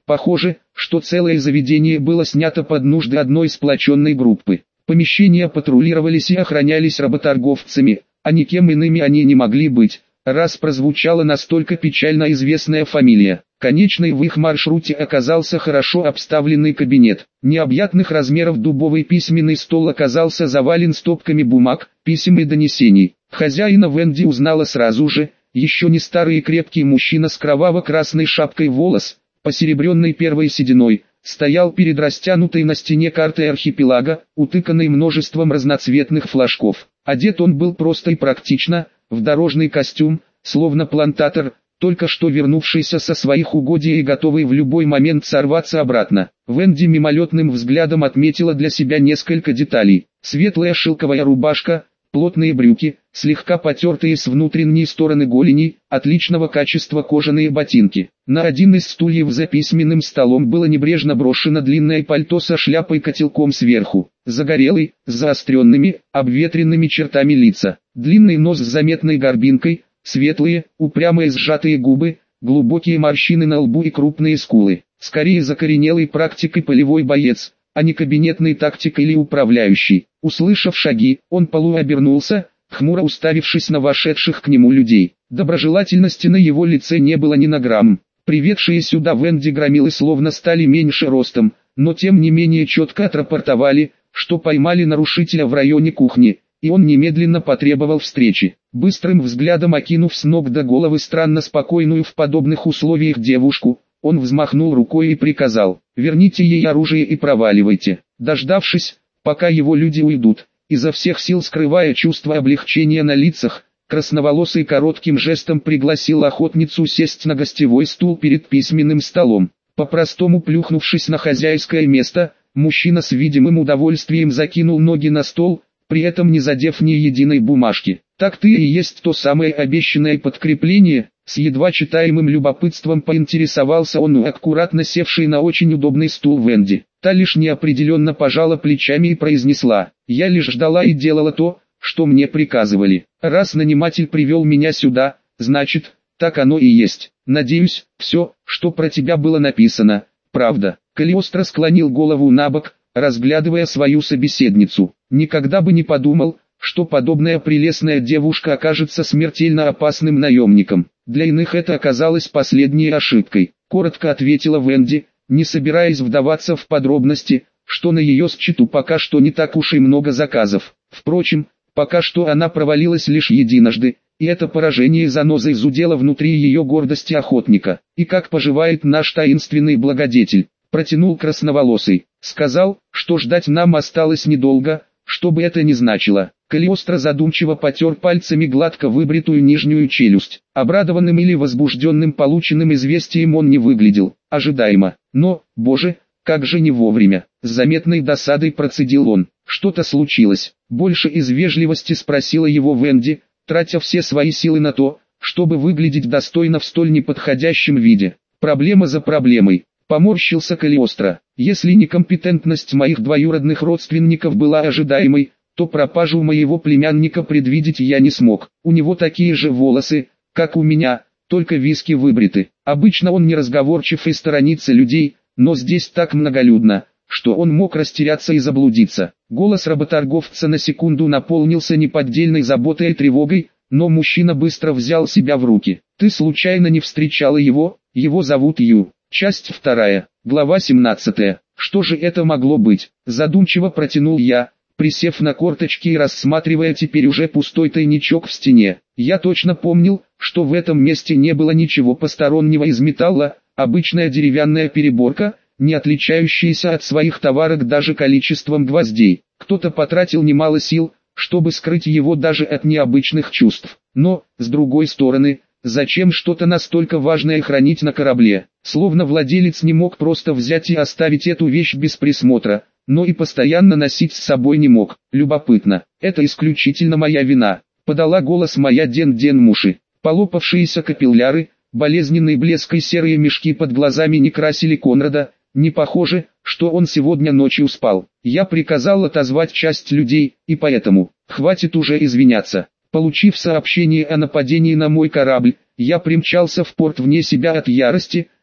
Похоже, что целое заведение было снято под нужды одной сплоченной группы. Помещения патрулировались и охранялись работорговцами, а никем иными они не могли быть, раз прозвучала настолько печально известная фамилия. Конечной в их маршруте оказался хорошо обставленный кабинет. Необъятных размеров дубовый письменный стол оказался завален стопками бумаг, писем и донесений. Хозяина Венди узнала сразу же, еще не старый и крепкий мужчина с кроваво-красной шапкой волос, посеребренной первой сединой, стоял перед растянутой на стене картой архипелага, утыканной множеством разноцветных флажков. Одет он был просто и практично, в дорожный костюм, словно плантатор, только что вернувшийся со своих угодий и готовый в любой момент сорваться обратно. Венди мимолетным взглядом отметила для себя несколько деталей. Светлая шелковая рубашка, плотные брюки, слегка потертые с внутренней стороны голеней, отличного качества кожаные ботинки. На один из стульев за письменным столом было небрежно брошено длинное пальто со шляпой-котелком сверху. Загорелый, с заостренными, обветренными чертами лица, длинный нос с заметной горбинкой, светлые, упрямые сжатые губы, глубокие морщины на лбу и крупные скулы. Скорее закоренелый практик и полевой боец, а не кабинетный тактик или управляющий. Услышав шаги, он полуобернулся, хмуро уставившись на вошедших к нему людей. Доброжелательности на его лице не было ни на грамм. Приведшие сюда Венди громилы словно стали меньше ростом, но тем не менее четко отрапортовали, что поймали нарушителя в районе кухни, и он немедленно потребовал встречи. Быстрым взглядом окинув с ног до головы странно спокойную в подобных условиях девушку, он взмахнул рукой и приказал: «Верните ей оружие и проваливайте». Дождавшись, пока его люди уйдут, изо всех сил скрывая чувство облегчения на лицах, красноволосый коротким жестом пригласил охотницу сесть на гостевой стул перед письменным столом. По-простому плюхнувшись на хозяйское место, мужчина с видимым удовольствием закинул ноги на стол, при этом не задев ни единой бумажки. «Так ты и есть то самое обещанное подкрепление?» С едва читаемым любопытством поинтересовался он у аккуратно севшей на очень удобный стул Венди. Та лишь неопределенно пожала плечами и произнесла: «Я лишь ждала и делала то, что мне приказывали. Раз наниматель привел меня сюда, значит, так оно и есть. Надеюсь, все, что про тебя было написано, правда». Калиостро склонил голову набок, разглядывая свою собеседницу. Никогда бы не подумал, что подобная прелестная девушка окажется смертельно опасным наемником. Для иных это оказалось последней ошибкой. Коротко ответила Венди, не собираясь вдаваться в подробности, что на ее счету пока что не так уж и много заказов. Впрочем, пока что она провалилась лишь единожды, и это поражение занозой зудело внутри ее гордости охотника. «И как поживает наш таинственный благодетель?» — протянул красноволосый. «Сказал, что ждать нам осталось недолго, что бы это ни значило». Калиостро задумчиво потер пальцами гладко выбритую нижнюю челюсть. Обрадованным или возбужденным полученным известием он не выглядел, ожидаемо. Но, боже, как же не вовремя. С заметной досадой процедил он. «Что-то случилось?» Больше из вежливости спросила его Венди, тратя все свои силы на то, чтобы выглядеть достойно в столь неподходящем виде. «Проблема за проблемой», — поморщился Калиостро. «Если некомпетентность моих двоюродных родственников была ожидаемой, то пропажу моего племянника предвидеть я не смог. У него такие же волосы, как у меня, только виски выбриты. Обычно он неразговорчив и сторонится людей, но здесь так многолюдно, что он мог растеряться и заблудиться». Голос работорговца на секунду наполнился неподдельной заботой и тревогой, но мужчина быстро взял себя в руки. «Ты случайно не встречала его? Его зовут Ю». Часть вторая, глава семнадцатая. «Что же это могло быть?» Задумчиво протянул я, присев на корточки и рассматривая теперь уже пустой тайничок в стене. Я точно помнил, что в этом месте не было ничего постороннего из металла, обычная деревянная переборка, не отличающаяся от своих товарок даже количеством гвоздей. Кто-то потратил немало сил, чтобы скрыть его даже от необычных чувств. Но, с другой стороны, зачем что-то настолько важное хранить на корабле? Словно владелец не мог просто взять и оставить эту вещь без присмотра, но и постоянно носить с собой не мог. Любопытно, это исключительно моя вина, подала голос моя Ден-Ден-Муши. Полопавшиеся капилляры, болезненный блеск и серые мешки под глазами не красили Конрада, не похоже, что он сегодня ночью спал. Я приказал отозвать часть людей, и поэтому, хватит уже извиняться. Получив сообщение о нападении на мой корабль, я примчался в порт вне себя от ярости,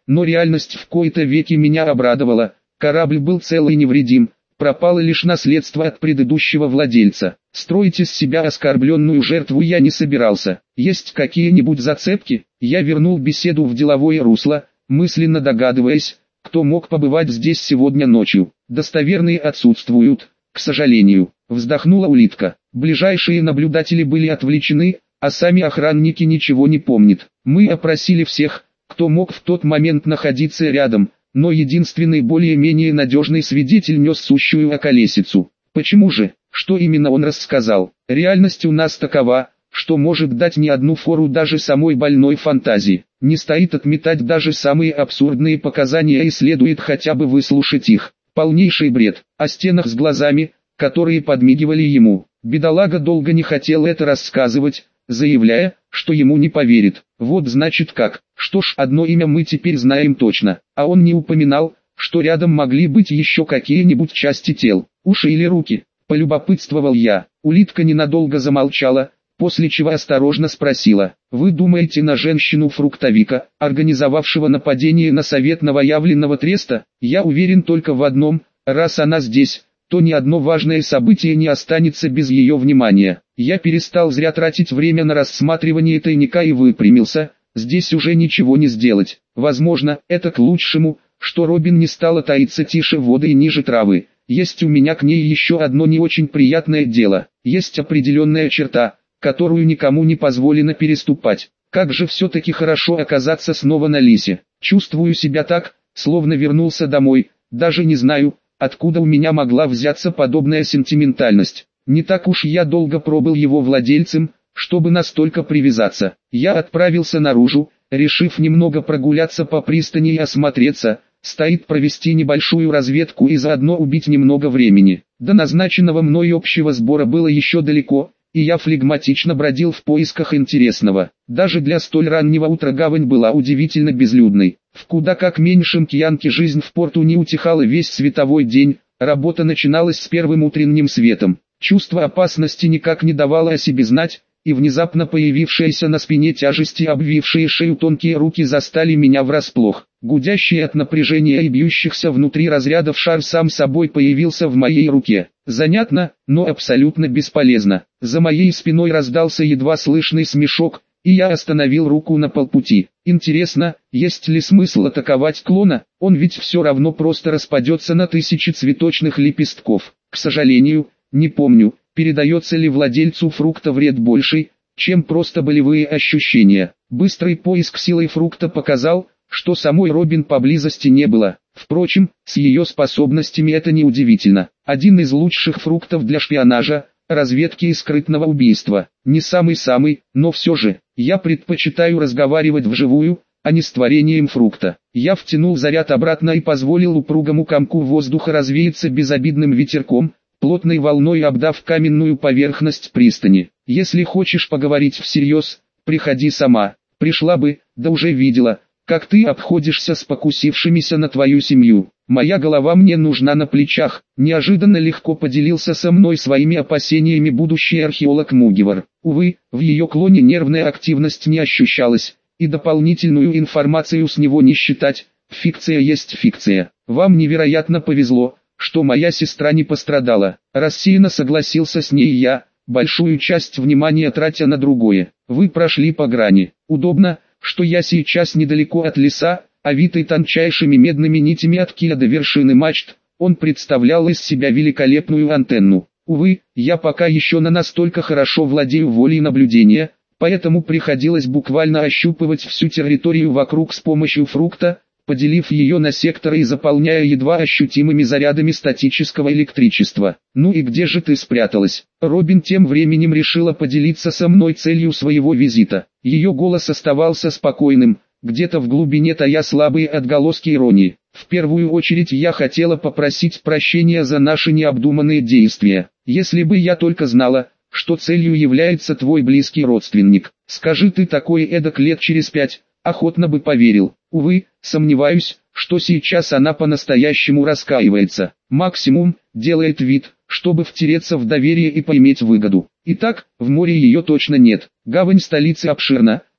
но реальность в кои-то веки меня обрадовала. Корабль был цел и невредим, пропало лишь наследство от предыдущего владельца. Строить из себя оскорбленную жертву я не собирался. Есть какие-нибудь зацепки? Я вернул беседу в деловое русло, мысленно догадываясь, кто мог побывать здесь сегодня ночью. Достоверные отсутствуют, к сожалению. Вздохнула улитка. Ближайшие наблюдатели были отвлечены, а сами охранники ничего не помнят. Мы опросили всех, кто мог в тот момент находиться рядом, но единственный более-менее надежный свидетель нес сущую околесицу. Почему же? Что именно он рассказал? Реальность у нас такова, что может дать не одну фору даже самой больной фантазии. Не стоит отметать даже самые абсурдные показания и следует хотя бы выслушать их. Полнейший бред. О стенах с глазами, которые подмигивали ему. Бедолага долго не хотел это рассказывать, заявляя, что ему не поверит. Вот значит как. Что ж, одно имя мы теперь знаем точно. А он не упоминал, что рядом могли быть еще какие-нибудь части тел, уши или руки. Полюбопытствовал я. Улитка ненадолго замолчала, после чего осторожно спросила: «Вы думаете на женщину-фруктовика, организовавшего нападение на совет новоявленного треста? Я уверен только в одном: раз она здесь, то ни одно важное событие не останется без ее внимания». Я перестал зря тратить время на рассматривание тайника и выпрямился. Здесь уже ничего не сделать. Возможно, это к лучшему, что Робин не стала таиться тише воды и ниже травы. Есть у меня к ней еще одно не очень приятное дело. Есть определенная черта, которую никому не позволено переступать. Как же все-таки хорошо оказаться снова на Лисе. Чувствую себя так, словно вернулся домой. Даже не знаю, откуда у меня могла взяться подобная сентиментальность. Не так уж я долго пробыл его владельцем, чтобы настолько привязаться. Я отправился наружу, решив немного прогуляться по пристани и осмотреться. Стоит провести небольшую разведку и заодно убить немного времени. До назначенного мной общего сбора было еще далеко, и я флегматично бродил в поисках интересного. Даже для столь раннего утра гавань была удивительно безлюдной. В куда как меньшем киянке жизнь в порту не утихала весь световой день, работа начиналась с первым утренним светом. Чувство опасности никак не давало о себе знать, и внезапно появившиеся на спине тяжести, обвившие шею тонкие руки, застали меня врасплох. Гудящий от напряжения и бьющихся внутри разрядов шар сам собой появился в моей руке. Занятно, но абсолютно бесполезно. За моей спиной раздался едва слышный смешок, и я остановил руку на полпути. Интересно, есть ли смысл атаковать клона? Он ведь все равно просто распадется на тысячи цветочных лепестков. К сожалению, не помню, передается ли владельцу фрукта вред больший, чем просто болевые ощущения. Быстрый поиск силой фрукта показал, что самой Робин поблизости не было. Впрочем, с ее способностями это не удивительно. Один из лучших фруктов для шпионажа, разведки и скрытного убийства. Не самый-самый, но все же, я предпочитаю разговаривать вживую, а не с творением фрукта. Я втянул заряд обратно и позволил упругому комку воздуха развеяться безобидным ветерком, плотной волной обдав каменную поверхность пристани. Если хочешь поговорить всерьез, приходи сама. Пришла бы, да уже видела, как ты обходишься с покусившимися на твою семью. Моя голова мне нужна на плечах. Неожиданно легко поделился со мной своими опасениями будущий археолог Мугивар. Увы, в ее клоне нервная активность не ощущалась, и дополнительную информацию с него не считать. Фикция есть фикция. Вам невероятно повезло, что моя сестра не пострадала. Рассеянно согласился с ней я, большую часть внимания тратя на другое. Вы прошли по грани. Удобно, что я сейчас недалеко от леса, овитой тончайшими медными нитями от киля до вершины мачт. Он представлял из себя великолепную антенну. Увы, я пока еще на настолько хорошо владею волей наблюдения, поэтому приходилось буквально ощупывать всю территорию вокруг с помощью фрукта, поделив ее на секторы и заполняя едва ощутимыми зарядами статического электричества. «Ну и где же ты спряталась?» Робин тем временем решила поделиться со мной целью своего визита. Ее голос оставался спокойным, где-то в глубине тая слабые отголоски иронии. «В первую очередь я хотела попросить прощения за наши необдуманные действия. Если бы я только знала, что целью является твой близкий родственник. Скажи ты такое эдак лет через пять, охотно бы поверил. Увы, сомневаюсь, что сейчас она по-настоящему раскаивается. Максимум, делает вид, чтобы втереться в доверие и поиметь выгоду. Итак, в море ее точно нет. Гавань столицы обширна,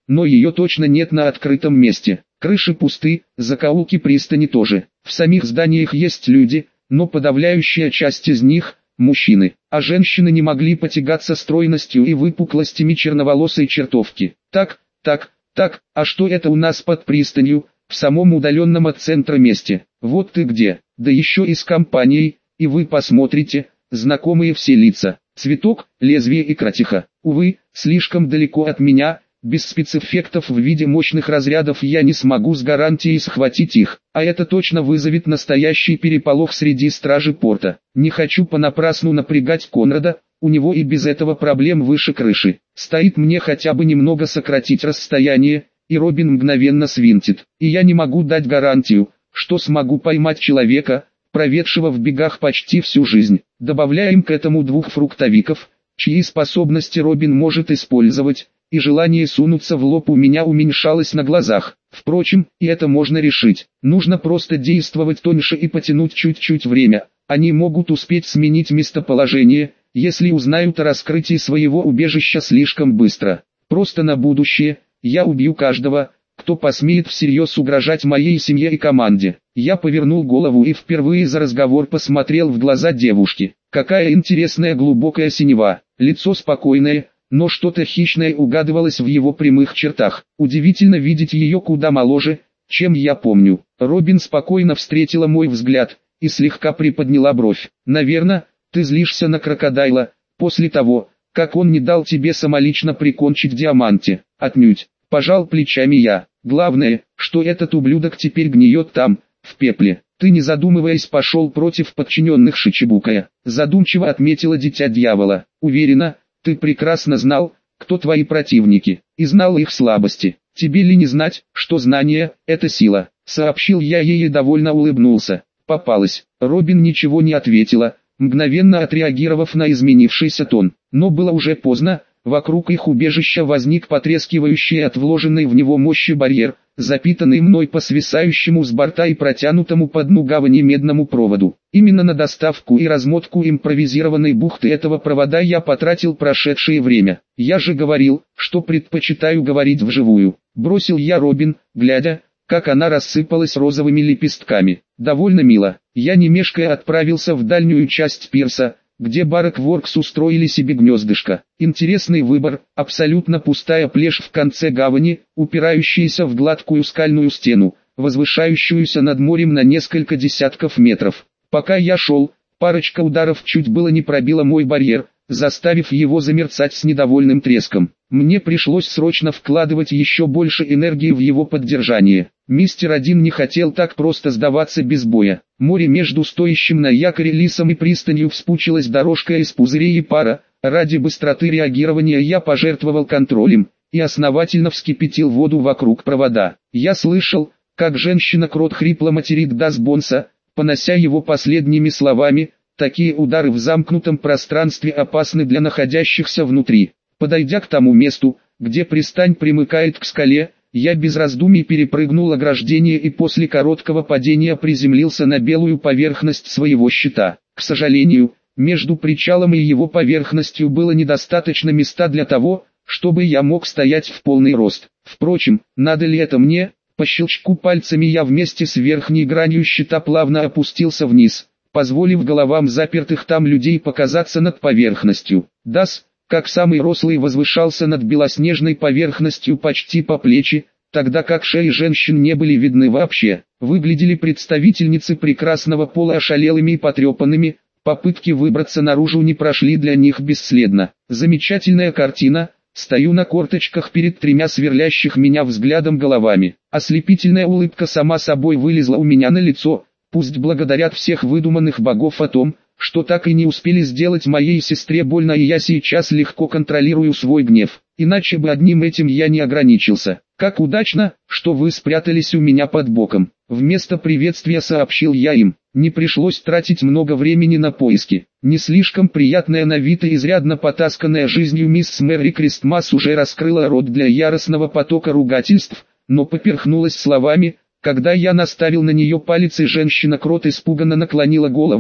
но ее точно нет на открытом месте. Крыши пусты, закоулки пристани тоже. В самих зданиях есть люди, но подавляющая часть из них – мужчины, а женщины не могли потягаться стройностью и выпуклостями черноволосой чертовки. Так, так, так, а что это у нас под пристанью, в самом удаленном от центра месте? Вот ты где, да еще и с компанией, и вы посмотрите, знакомые все лица. Цветок, лезвие и кратиха. Увы, слишком далеко от меня. Без спецэффектов в виде мощных разрядов я не смогу с гарантией схватить их, а это точно вызовет настоящий переполох среди стражи порта. Не хочу понапрасну напрягать Конрада, у него и без этого проблем выше крыши. Стоит мне хотя бы немного сократить расстояние, и Робин мгновенно свинтит. И я не могу дать гарантию, что смогу поймать человека, проведшего в бегах почти всю жизнь. Добавляем к этому двух фруктовиков, чьи способности Робин может использовать, и желание сунуться в лоб у меня уменьшалось на глазах. Впрочем, и это можно решить. Нужно просто действовать тоньше и потянуть чуть-чуть время. Они могут успеть сменить местоположение, если узнают о раскрытии своего убежища слишком быстро. Просто на будущее, я убью каждого, кто посмеет всерьез угрожать моей семье и команде. Я повернул голову и впервые за разговор посмотрел в глаза девушки. Какая интересная глубокая синева, лицо спокойное, но что-то хищное угадывалось в его прямых чертах. Удивительно видеть ее куда моложе, чем я помню. Робин спокойно встретила мой взгляд и слегка приподняла бровь. «Наверное, ты злишься на крокодайла, после того, как он не дал тебе самолично прикончить Диаманте». «Отнюдь», — пожал плечами я. «Главное, что этот ублюдок теперь гниет там, в пепле». «Ты не задумываясь пошел против подчиненных Шичибукая», — задумчиво отметила дитя дьявола. «Уверена, ты прекрасно знал, кто твои противники, и знал их слабости. Тебе ли не знать, что знание – это сила?» Сообщил я ей и довольно улыбнулся. Попалась. Робин ничего не ответила, мгновенно отреагировав на изменившийся тон. Но было уже поздно, вокруг их убежища возник потрескивающий от вложенной в него мощи барьер, запитанный мной по свисающему с борта и протянутому по дну гавани медному проводу. Именно на доставку и размотку импровизированной бухты этого провода я потратил прошедшее время. Я же говорил, что предпочитаю говорить вживую. Бросил я Робин, глядя, как она рассыпалась розовыми лепестками. Довольно мило. Я не мешкая отправился в дальнюю часть пирса, где Барак Воркс устроили себе гнездышко. Интересный выбор, абсолютно пустая плешь в конце гавани, упирающаяся в гладкую скальную стену, возвышающуюся над морем на несколько десятков метров. Пока я шел, парочка ударов чуть было не пробила мой барьер, заставив его замерцать с недовольным треском. Мне пришлось срочно вкладывать еще больше энергии в его поддержание. Мистер Один не хотел так просто сдаваться без боя. Море между стоящим на якоре лисом и пристанью вспучилась дорожка из пузырей и пара. Ради быстроты реагирования я пожертвовал контролем и основательно вскипятил воду вокруг провода. Я слышал, как женщина-крот хрипло материт Дасбонса, понося его последними словами: «Такие удары в замкнутом пространстве опасны для находящихся внутри». Подойдя к тому месту, где пристань примыкает к скале, я без раздумий перепрыгнул ограждение и после короткого падения приземлился на белую поверхность своего щита. К сожалению, между причалом и его поверхностью было недостаточно места для того, чтобы я мог стоять в полный рост. Впрочем, надо ли это мне? По щелчку пальцами я вместе с верхней гранью щита плавно опустился вниз, позволив головам запертых там людей показаться над поверхностью. Дас, как самый рослый, возвышался над белоснежной поверхностью почти по плечи, тогда как шеи женщин не были видны вообще. Выглядели представительницы прекрасного пола ошалелыми и потрепанными, попытки выбраться наружу не прошли для них бесследно. Замечательная картина. Стою на корточках перед тремя сверлящих меня взглядом головами. Ослепительная улыбка сама собой вылезла у меня на лицо. Пусть благодарят всех выдуманных богов о том, что так и не успели сделать моей сестре больно, и я сейчас легко контролирую свой гнев. Иначе бы одним этим я не ограничился. Как удачно, что вы спрятались у меня под боком. Вместо приветствия сообщил я им. Не пришлось тратить много времени на поиски. Не слишком приятная на вид и изрядно потасканная жизнью мисс Мэри Кристмас уже раскрыла рот для яростного потока ругательств, но поперхнулась словами, когда я наставил на нее палец, и женщина-крот испуганно наклонила голову,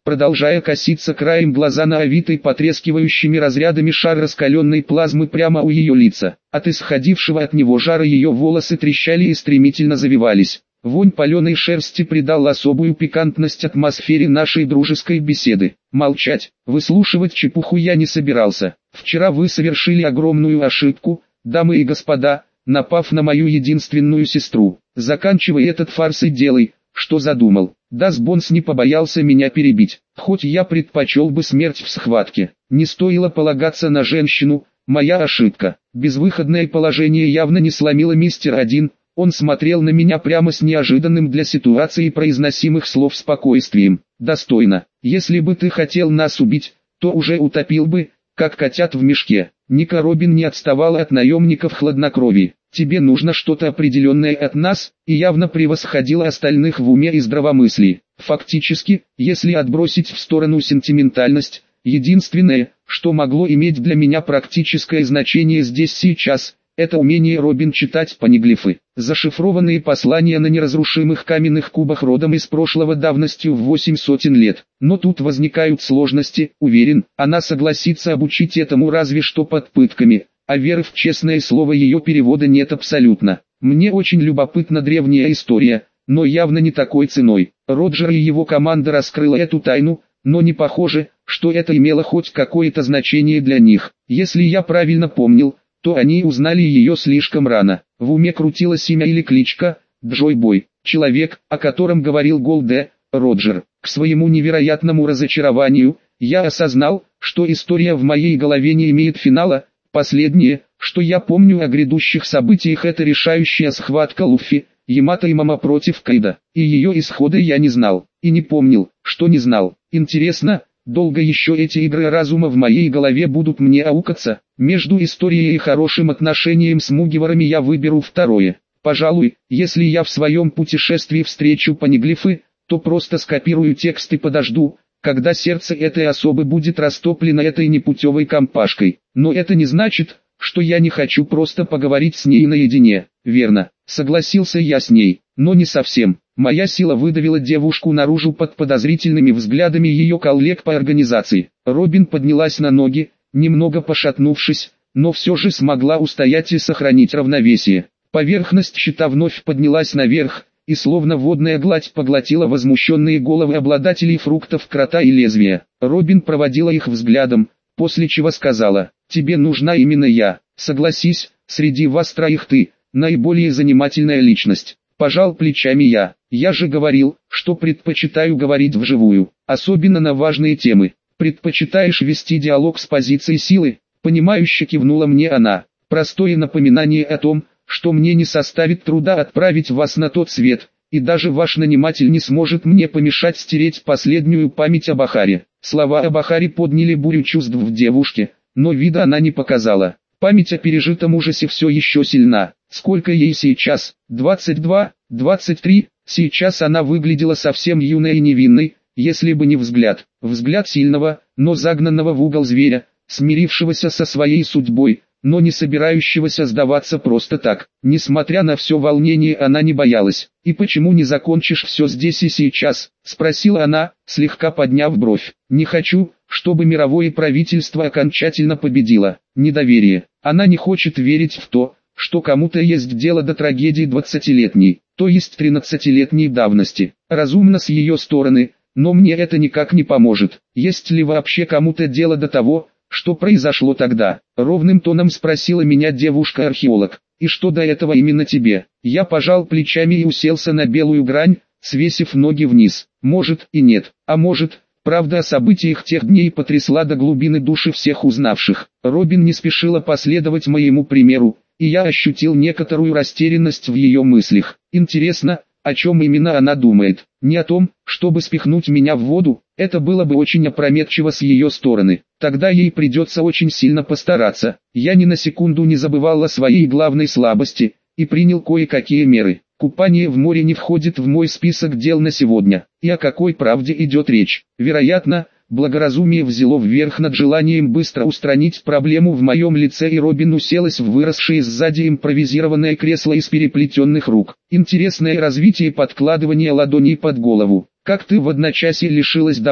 продолжая коситься краем глаза на овитый потрескивающими разрядами шар раскаленной плазмы прямо у ее лица. От исходившего от него жара ее волосы трещали и стремительно завивались. Вонь паленой шерсти придал особую пикантность атмосфере нашей дружеской беседы. Молчать, выслушивать чепуху я не собирался. Вчера вы совершили огромную ошибку, дамы и господа, напав на мою единственную сестру. Заканчивай этот фарс и делай, что задумал. Дас Бонс не побоялся меня перебить, хоть я предпочел бы смерть в схватке. Не стоило полагаться на женщину, моя ошибка. Безвыходное положение явно не сломило мистер Один. Он смотрел на меня прямо с неожиданным для ситуации произносимых слов спокойствием. Достойно. Если бы ты хотел нас убить, то уже утопил бы, как котят в мешке. Ника Робин не отставала от наемников хладнокровия. Тебе нужно что-то определенное от нас, и явно превосходила остальных в уме и здравомыслии. Фактически, если отбросить в сторону сентиментальность, единственное, что могло иметь для меня практическое значение здесь сейчас, это умение Робин читать паниглифы. Зашифрованные послания на неразрушимых каменных кубах родом из прошлого давностью в восемь сотен лет. Но тут возникают сложности, уверен, она согласится обучить этому разве что под пытками, а веры в честное слово ее перевода нет абсолютно. Мне очень любопытна древняя история, но явно не такой ценой. Роджер и его команда раскрыла эту тайну, но не похоже, что это имело хоть какое-то значение для них. Если я правильно помнил, то они узнали ее слишком рано. В уме крутилось имя или кличка Джой Бой, человек, о котором говорил Голде, Роджер. К своему невероятному разочарованию, я осознал, что история в моей голове не имеет финала. Последнее, что я помню о грядущих событиях, это решающая схватка Луффи, Ямато и Мама против Кайда. И ее исхода я не знал, и не помнил, что не знал. Интересно, долго еще эти игры разума в моей голове будут мне аукаться? Между историей и хорошим отношением с Мугиварами я выберу второе. Пожалуй, если я в своем путешествии встречу паниглифы, то просто скопирую текст и подожду, когда сердце этой особы будет растоплено этой непутевой компашкой. Но это не значит, что я не хочу просто поговорить с ней наедине. Верно, согласился я с ней, но не совсем. Моя сила выдавила девушку наружу под подозрительными взглядами ее коллег по организации. Робин поднялась на ноги, немного пошатнувшись, но все же смогла устоять и сохранить равновесие. Поверхность щита вновь поднялась наверх, и словно водная гладь поглотила возмущенные головы обладателей фруктов крота и лезвия. Робин проводила их взглядом, после чего сказала: «Тебе нужна именно я. Согласись, среди вас троих ты наиболее занимательная личность». Пожал плечами я. Я же говорил, что предпочитаю говорить вживую, особенно на важные темы. Предпочитаешь вести диалог с позиции силы? Понимающе кивнула мне она. Простое напоминание о том, что мне не составит труда отправить вас на тот свет, и даже ваш наниматель не сможет мне помешать стереть последнюю память об Ахаре. Слова об Ахаре подняли бурю чувств в девушке, но вида она не показала. Память о пережитом ужасе все еще сильна. Сколько ей сейчас? двадцать два, двадцать три? Сейчас она выглядела совсем юной и невинной, если бы не взгляд. Взгляд сильного, но загнанного в угол зверя, смирившегося со своей судьбой, но не собирающегося сдаваться просто так. Несмотря на все волнение, она не боялась. «И почему не закончишь все здесь и сейчас?» – спросила она, слегка подняв бровь. «Не хочу, чтобы мировое правительство окончательно победило. Недоверие. Она не хочет верить в то, что кому-то есть дело до трагедии двадцатилетней, то есть тринадцатилетней давности. Разумно с ее стороны, но мне это никак не поможет. Есть ли вообще кому-то дело до того, что произошло тогда?» Ровным тоном спросила меня девушка-археолог. «И что до этого именно тебе?» Я пожал плечами и уселся на белую грань, свесив ноги вниз. Может и нет, а может, правда о событиях тех дней потрясла до глубины души всех узнавших. Робин не спешила последовать моему примеру, и я ощутил некоторую растерянность в ее мыслях. Интересно, о чем именно она думает? Не о том, чтобы спихнуть меня в воду, это было бы очень опрометчиво с ее стороны. Тогда ей придется очень сильно постараться. Я ни на секунду не забывал о своей главной слабости, и принял кое-какие меры. Купание в море не входит в мой список дел на сегодня. И о какой правде идет речь? Вероятно, благоразумие взяло вверх над желанием быстро устранить проблему в моем лице, и Робин уселась в выросшее сзади импровизированное кресло из переплетенных рук. Интересное развитие подкладывания ладоней под голову. «Как ты в одночасье лишилась дома,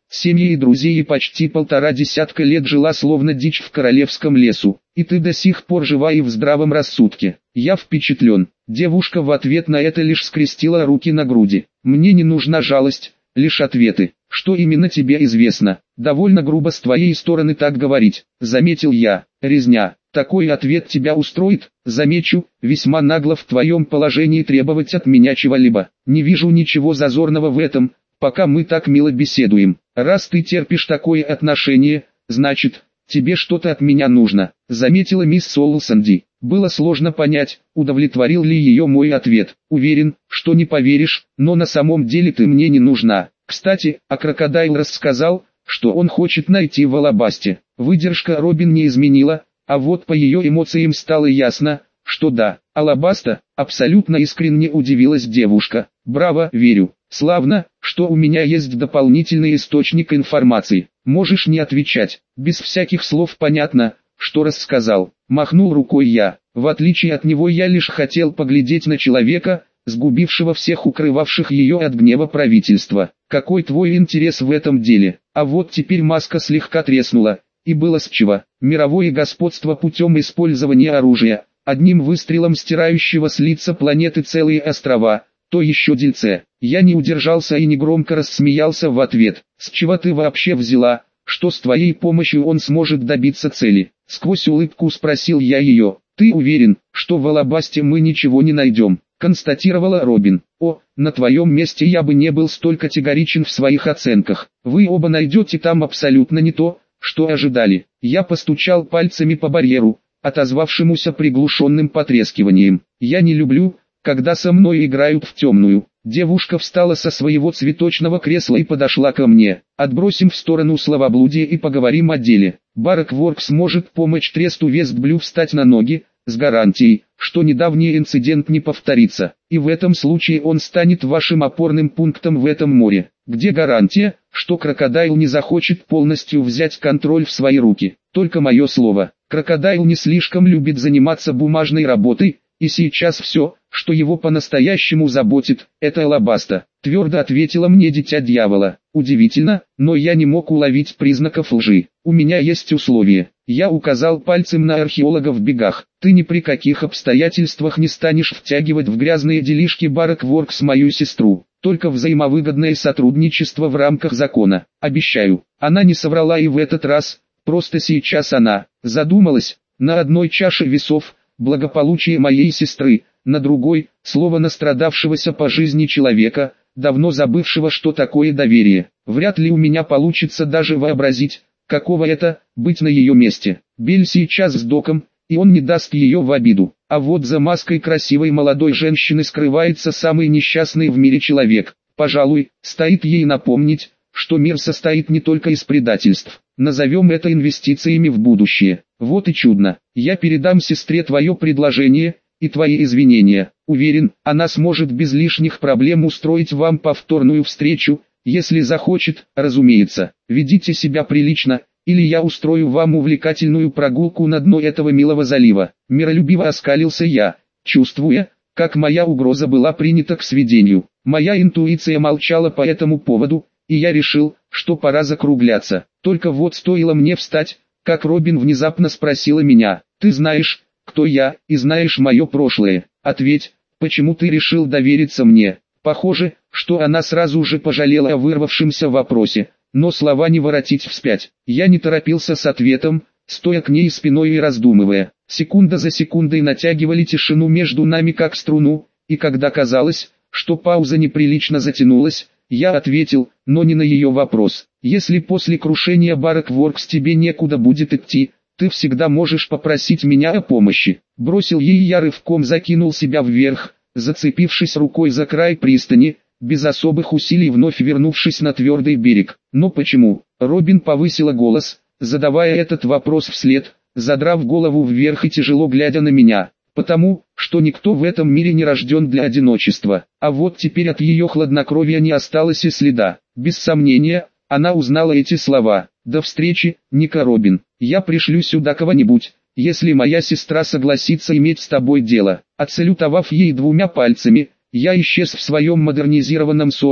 семьи и друзей и почти полтора десятка лет жила словно дичь в королевском лесу, и ты до сих пор жива и в здравом рассудке. Я впечатлен. Девушка в ответ на это лишь скрестила руки на груди. Мне не нужна жалость, лишь ответы. Что именно тебе известно? Довольно грубо с твоей стороны так говорить, заметил я. Резня. Такой ответ тебя устроит? Замечу, весьма нагло в твоем положении требовать от меня чего-либо. Не вижу ничего зазорного в этом, пока мы так мило беседуем. Раз ты терпишь такое отношение, значит, тебе что-то от меня нужно, заметила мисс Солсонди. Было сложно понять, удовлетворил ли ее мой ответ. Уверен, что не поверишь, но на самом деле ты мне не нужна. Кстати, а крокодайл рассказал, что он хочет найти в Алабасте. Выдержка Робин не изменила, а вот по ее эмоциям стало ясно, что да. Алабаста, абсолютно искренне удивилась девушка. Браво, верю. Славно, что у меня есть дополнительный источник информации. Можешь не отвечать. Без всяких слов понятно, что рассказал. Махнул рукой я. В отличие от него я лишь хотел поглядеть на человека, сгубившего всех укрывавших ее от гнева правительства. Какой твой интерес в этом деле? А вот теперь маска слегка треснула, и было с чего. Мировое господство путем использования оружия, одним выстрелом стирающего с лица планеты целые острова, то еще дельце. Я не удержался и негромко рассмеялся в ответ. С чего ты вообще взяла, что с твоей помощью он сможет добиться цели? Сквозь улыбку спросил я ее. Ты уверен, что в Алабасте мы ничего не найдем? Констатировала Робин. О, на твоем месте я бы не был столь категоричен в своих оценках. Вы оба найдете там абсолютно не то, что ожидали. Я постучал пальцами по барьеру, отозвавшемуся приглушенным потрескиванием. Я не люблю, когда со мной играют в темную. Девушка встала со своего цветочного кресла и подошла ко мне. Отбросим в сторону словоблудие и поговорим о деле. Баракворкс может помочь Тресту Вестблю встать на ноги, с гарантией, что недавний инцидент не повторится. И в этом случае он станет вашим опорным пунктом в этом море. Где гарантия, что крокодайл не захочет полностью взять контроль в свои руки? Только мое слово. Крокодайл не слишком любит заниматься бумажной работой, и сейчас все, что его по-настоящему заботит, это Алабаста. Твердо ответила мне дитя дьявола. Удивительно, но я не мог уловить признаков лжи. У меня есть условия. Я указал пальцем на археолога в бегах. Ты ни при каких обстоятельствах не станешь втягивать в грязные делишки Баракворкс мою сестру. Только взаимовыгодное сотрудничество в рамках закона. Обещаю. Она не соврала и в этот раз, просто сейчас она задумалась. На одной чаше весов благополучие моей сестры, на другой – слово настрадавшегося по жизни человека, давно забывшего, что такое доверие. Вряд ли у меня получится даже вообразить, каково это – быть на ее месте. Белль сейчас с доком, и он не даст ее в обиду. А вот за маской красивой молодой женщины скрывается самый несчастный в мире человек. Пожалуй, стоит ей напомнить, что мир состоит не только из предательств. Назовем это инвестициями в будущее. Вот и чудно. Я передам сестре твое предложение и твои извинения. Уверен, она сможет без лишних проблем устроить вам повторную встречу, если захочет, разумеется. Ведите себя прилично, или я устрою вам увлекательную прогулку на дно этого милого залива. Миролюбиво оскалился я, чувствуя, как моя угроза была принята к сведению. Моя интуиция молчала по этому поводу, и я решил, что пора закругляться. Только вот стоило мне встать, как Робин внезапно спросила меня: «Ты знаешь, кто я, и знаешь мое прошлое. Ответь, почему ты решил довериться мне?» Похоже, что она сразу же пожалела о вырвавшемся вопросе, но слова не воротить вспять. Я не торопился с ответом, стоя к ней спиной и раздумывая. Секунда за секундой натягивали тишину между нами как струну, и когда казалось, что пауза неприлично затянулась, я ответил, но не на ее вопрос. Если после крушения Баракворкс тебе некуда будет идти, ты всегда можешь попросить меня о помощи. Бросил ей я рывком, закинул себя вверх, зацепившись рукой за край пристани, без особых усилий вновь вернувшись на твердый берег. Но почему? Робин повысила голос, задавая этот вопрос вслед, задрав голову вверх и тяжело глядя на меня. Потому, что никто в этом мире не рожден для одиночества. А вот теперь от ее хладнокровия не осталось и следа. Без сомнения, она узнала эти слова. До встречи, Ника Робин. Я пришлю сюда кого-нибудь, если моя сестра согласится иметь с тобой дело. Отсалютовав ей двумя пальцами, я исчез в своем модернизированном сору,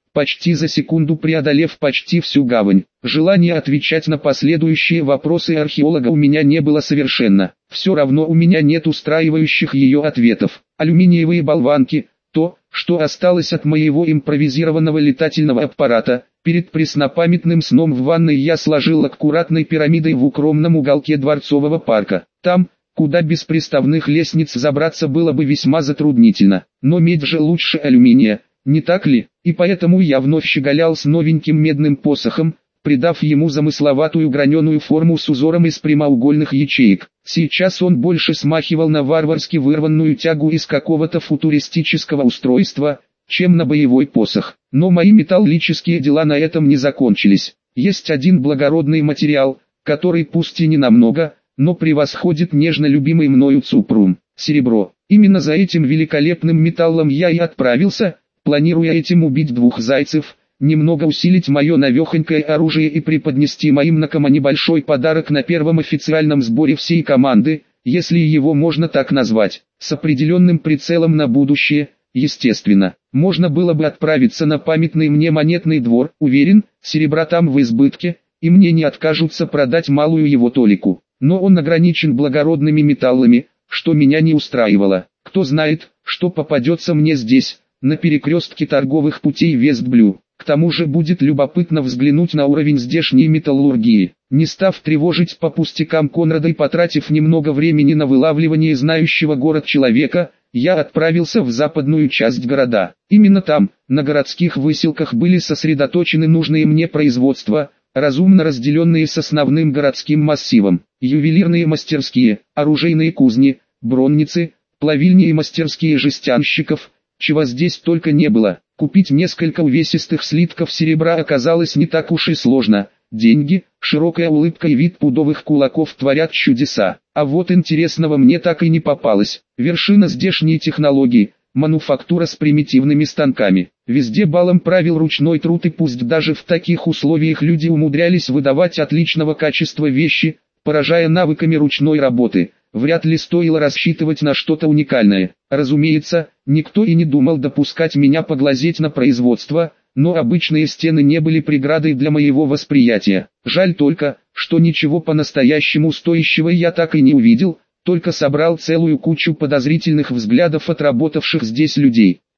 почти за секунду преодолев почти всю гавань. Желания отвечать на последующие вопросы археолога у меня не было совершенно. Все равно у меня нет устраивающих ее ответов. Алюминиевые болванки, то, что осталось от моего импровизированного летательного аппарата. Перед преснопамятным сном в ванной я сложил аккуратной пирамидой в укромном уголке Дворцового парка. Там, куда без приставных лестниц забраться было бы весьма затруднительно. Но медь же лучше алюминия, не так ли? И поэтому я вновь щеголял с новеньким медным посохом, придав ему замысловатую граненую форму с узором из прямоугольных ячеек. Сейчас он больше смахивал на варварски вырванную тягу из какого-то футуристического устройства, чем на боевой посох. Но мои металлические дела на этом не закончились. Есть один благородный материал, который пусть и не намного, но превосходит нежно любимый мною цупрум – серебро. Именно за этим великолепным металлом я и отправился, планируя этим убить двух зайцев, немного усилить мое навехонькое оружие и преподнести моим накома небольшой подарок на первом официальном сборе всей команды, если его можно так назвать, с определенным прицелом на будущее. Естественно, можно было бы отправиться на памятный мне монетный двор, уверен, серебра там в избытке, и мне не откажутся продать малую его толику. Но он ограничен благородными металлами, что меня не устраивало. Кто знает, что попадется мне здесь, на перекрестке торговых путей Вестблю. К тому же будет любопытно взглянуть на уровень здешней металлургии. Не став тревожить по пустякам Конрада и потратив немного времени на вылавливание знающего город человека, я отправился в западную часть города. Именно там, на городских выселках были сосредоточены нужные мне производства, разумно разделенные с основным городским массивом. Ювелирные мастерские, оружейные кузни, бронницы, плавильни и мастерские жестянщиков, чего здесь только не было. Купить несколько увесистых слитков серебра оказалось не так уж и сложно. Деньги, широкая улыбка и вид пудовых кулаков творят чудеса. А вот интересного мне так и не попалось. Вершина здешней технологии – мануфактура с примитивными станками. Везде балом правил ручной труд, и пусть даже в таких условиях люди умудрялись выдавать отличного качества вещи, поражая навыками ручной работы, вряд ли стоило рассчитывать на что-то уникальное. Разумеется, никто и не думал допускать меня поглазеть на производство, но обычные стены не были преградой для моего восприятия. Жаль только, что ничего по-настоящему стоящего я так и не увидел, только собрал целую кучу подозрительных взглядов отработавших здесь людей.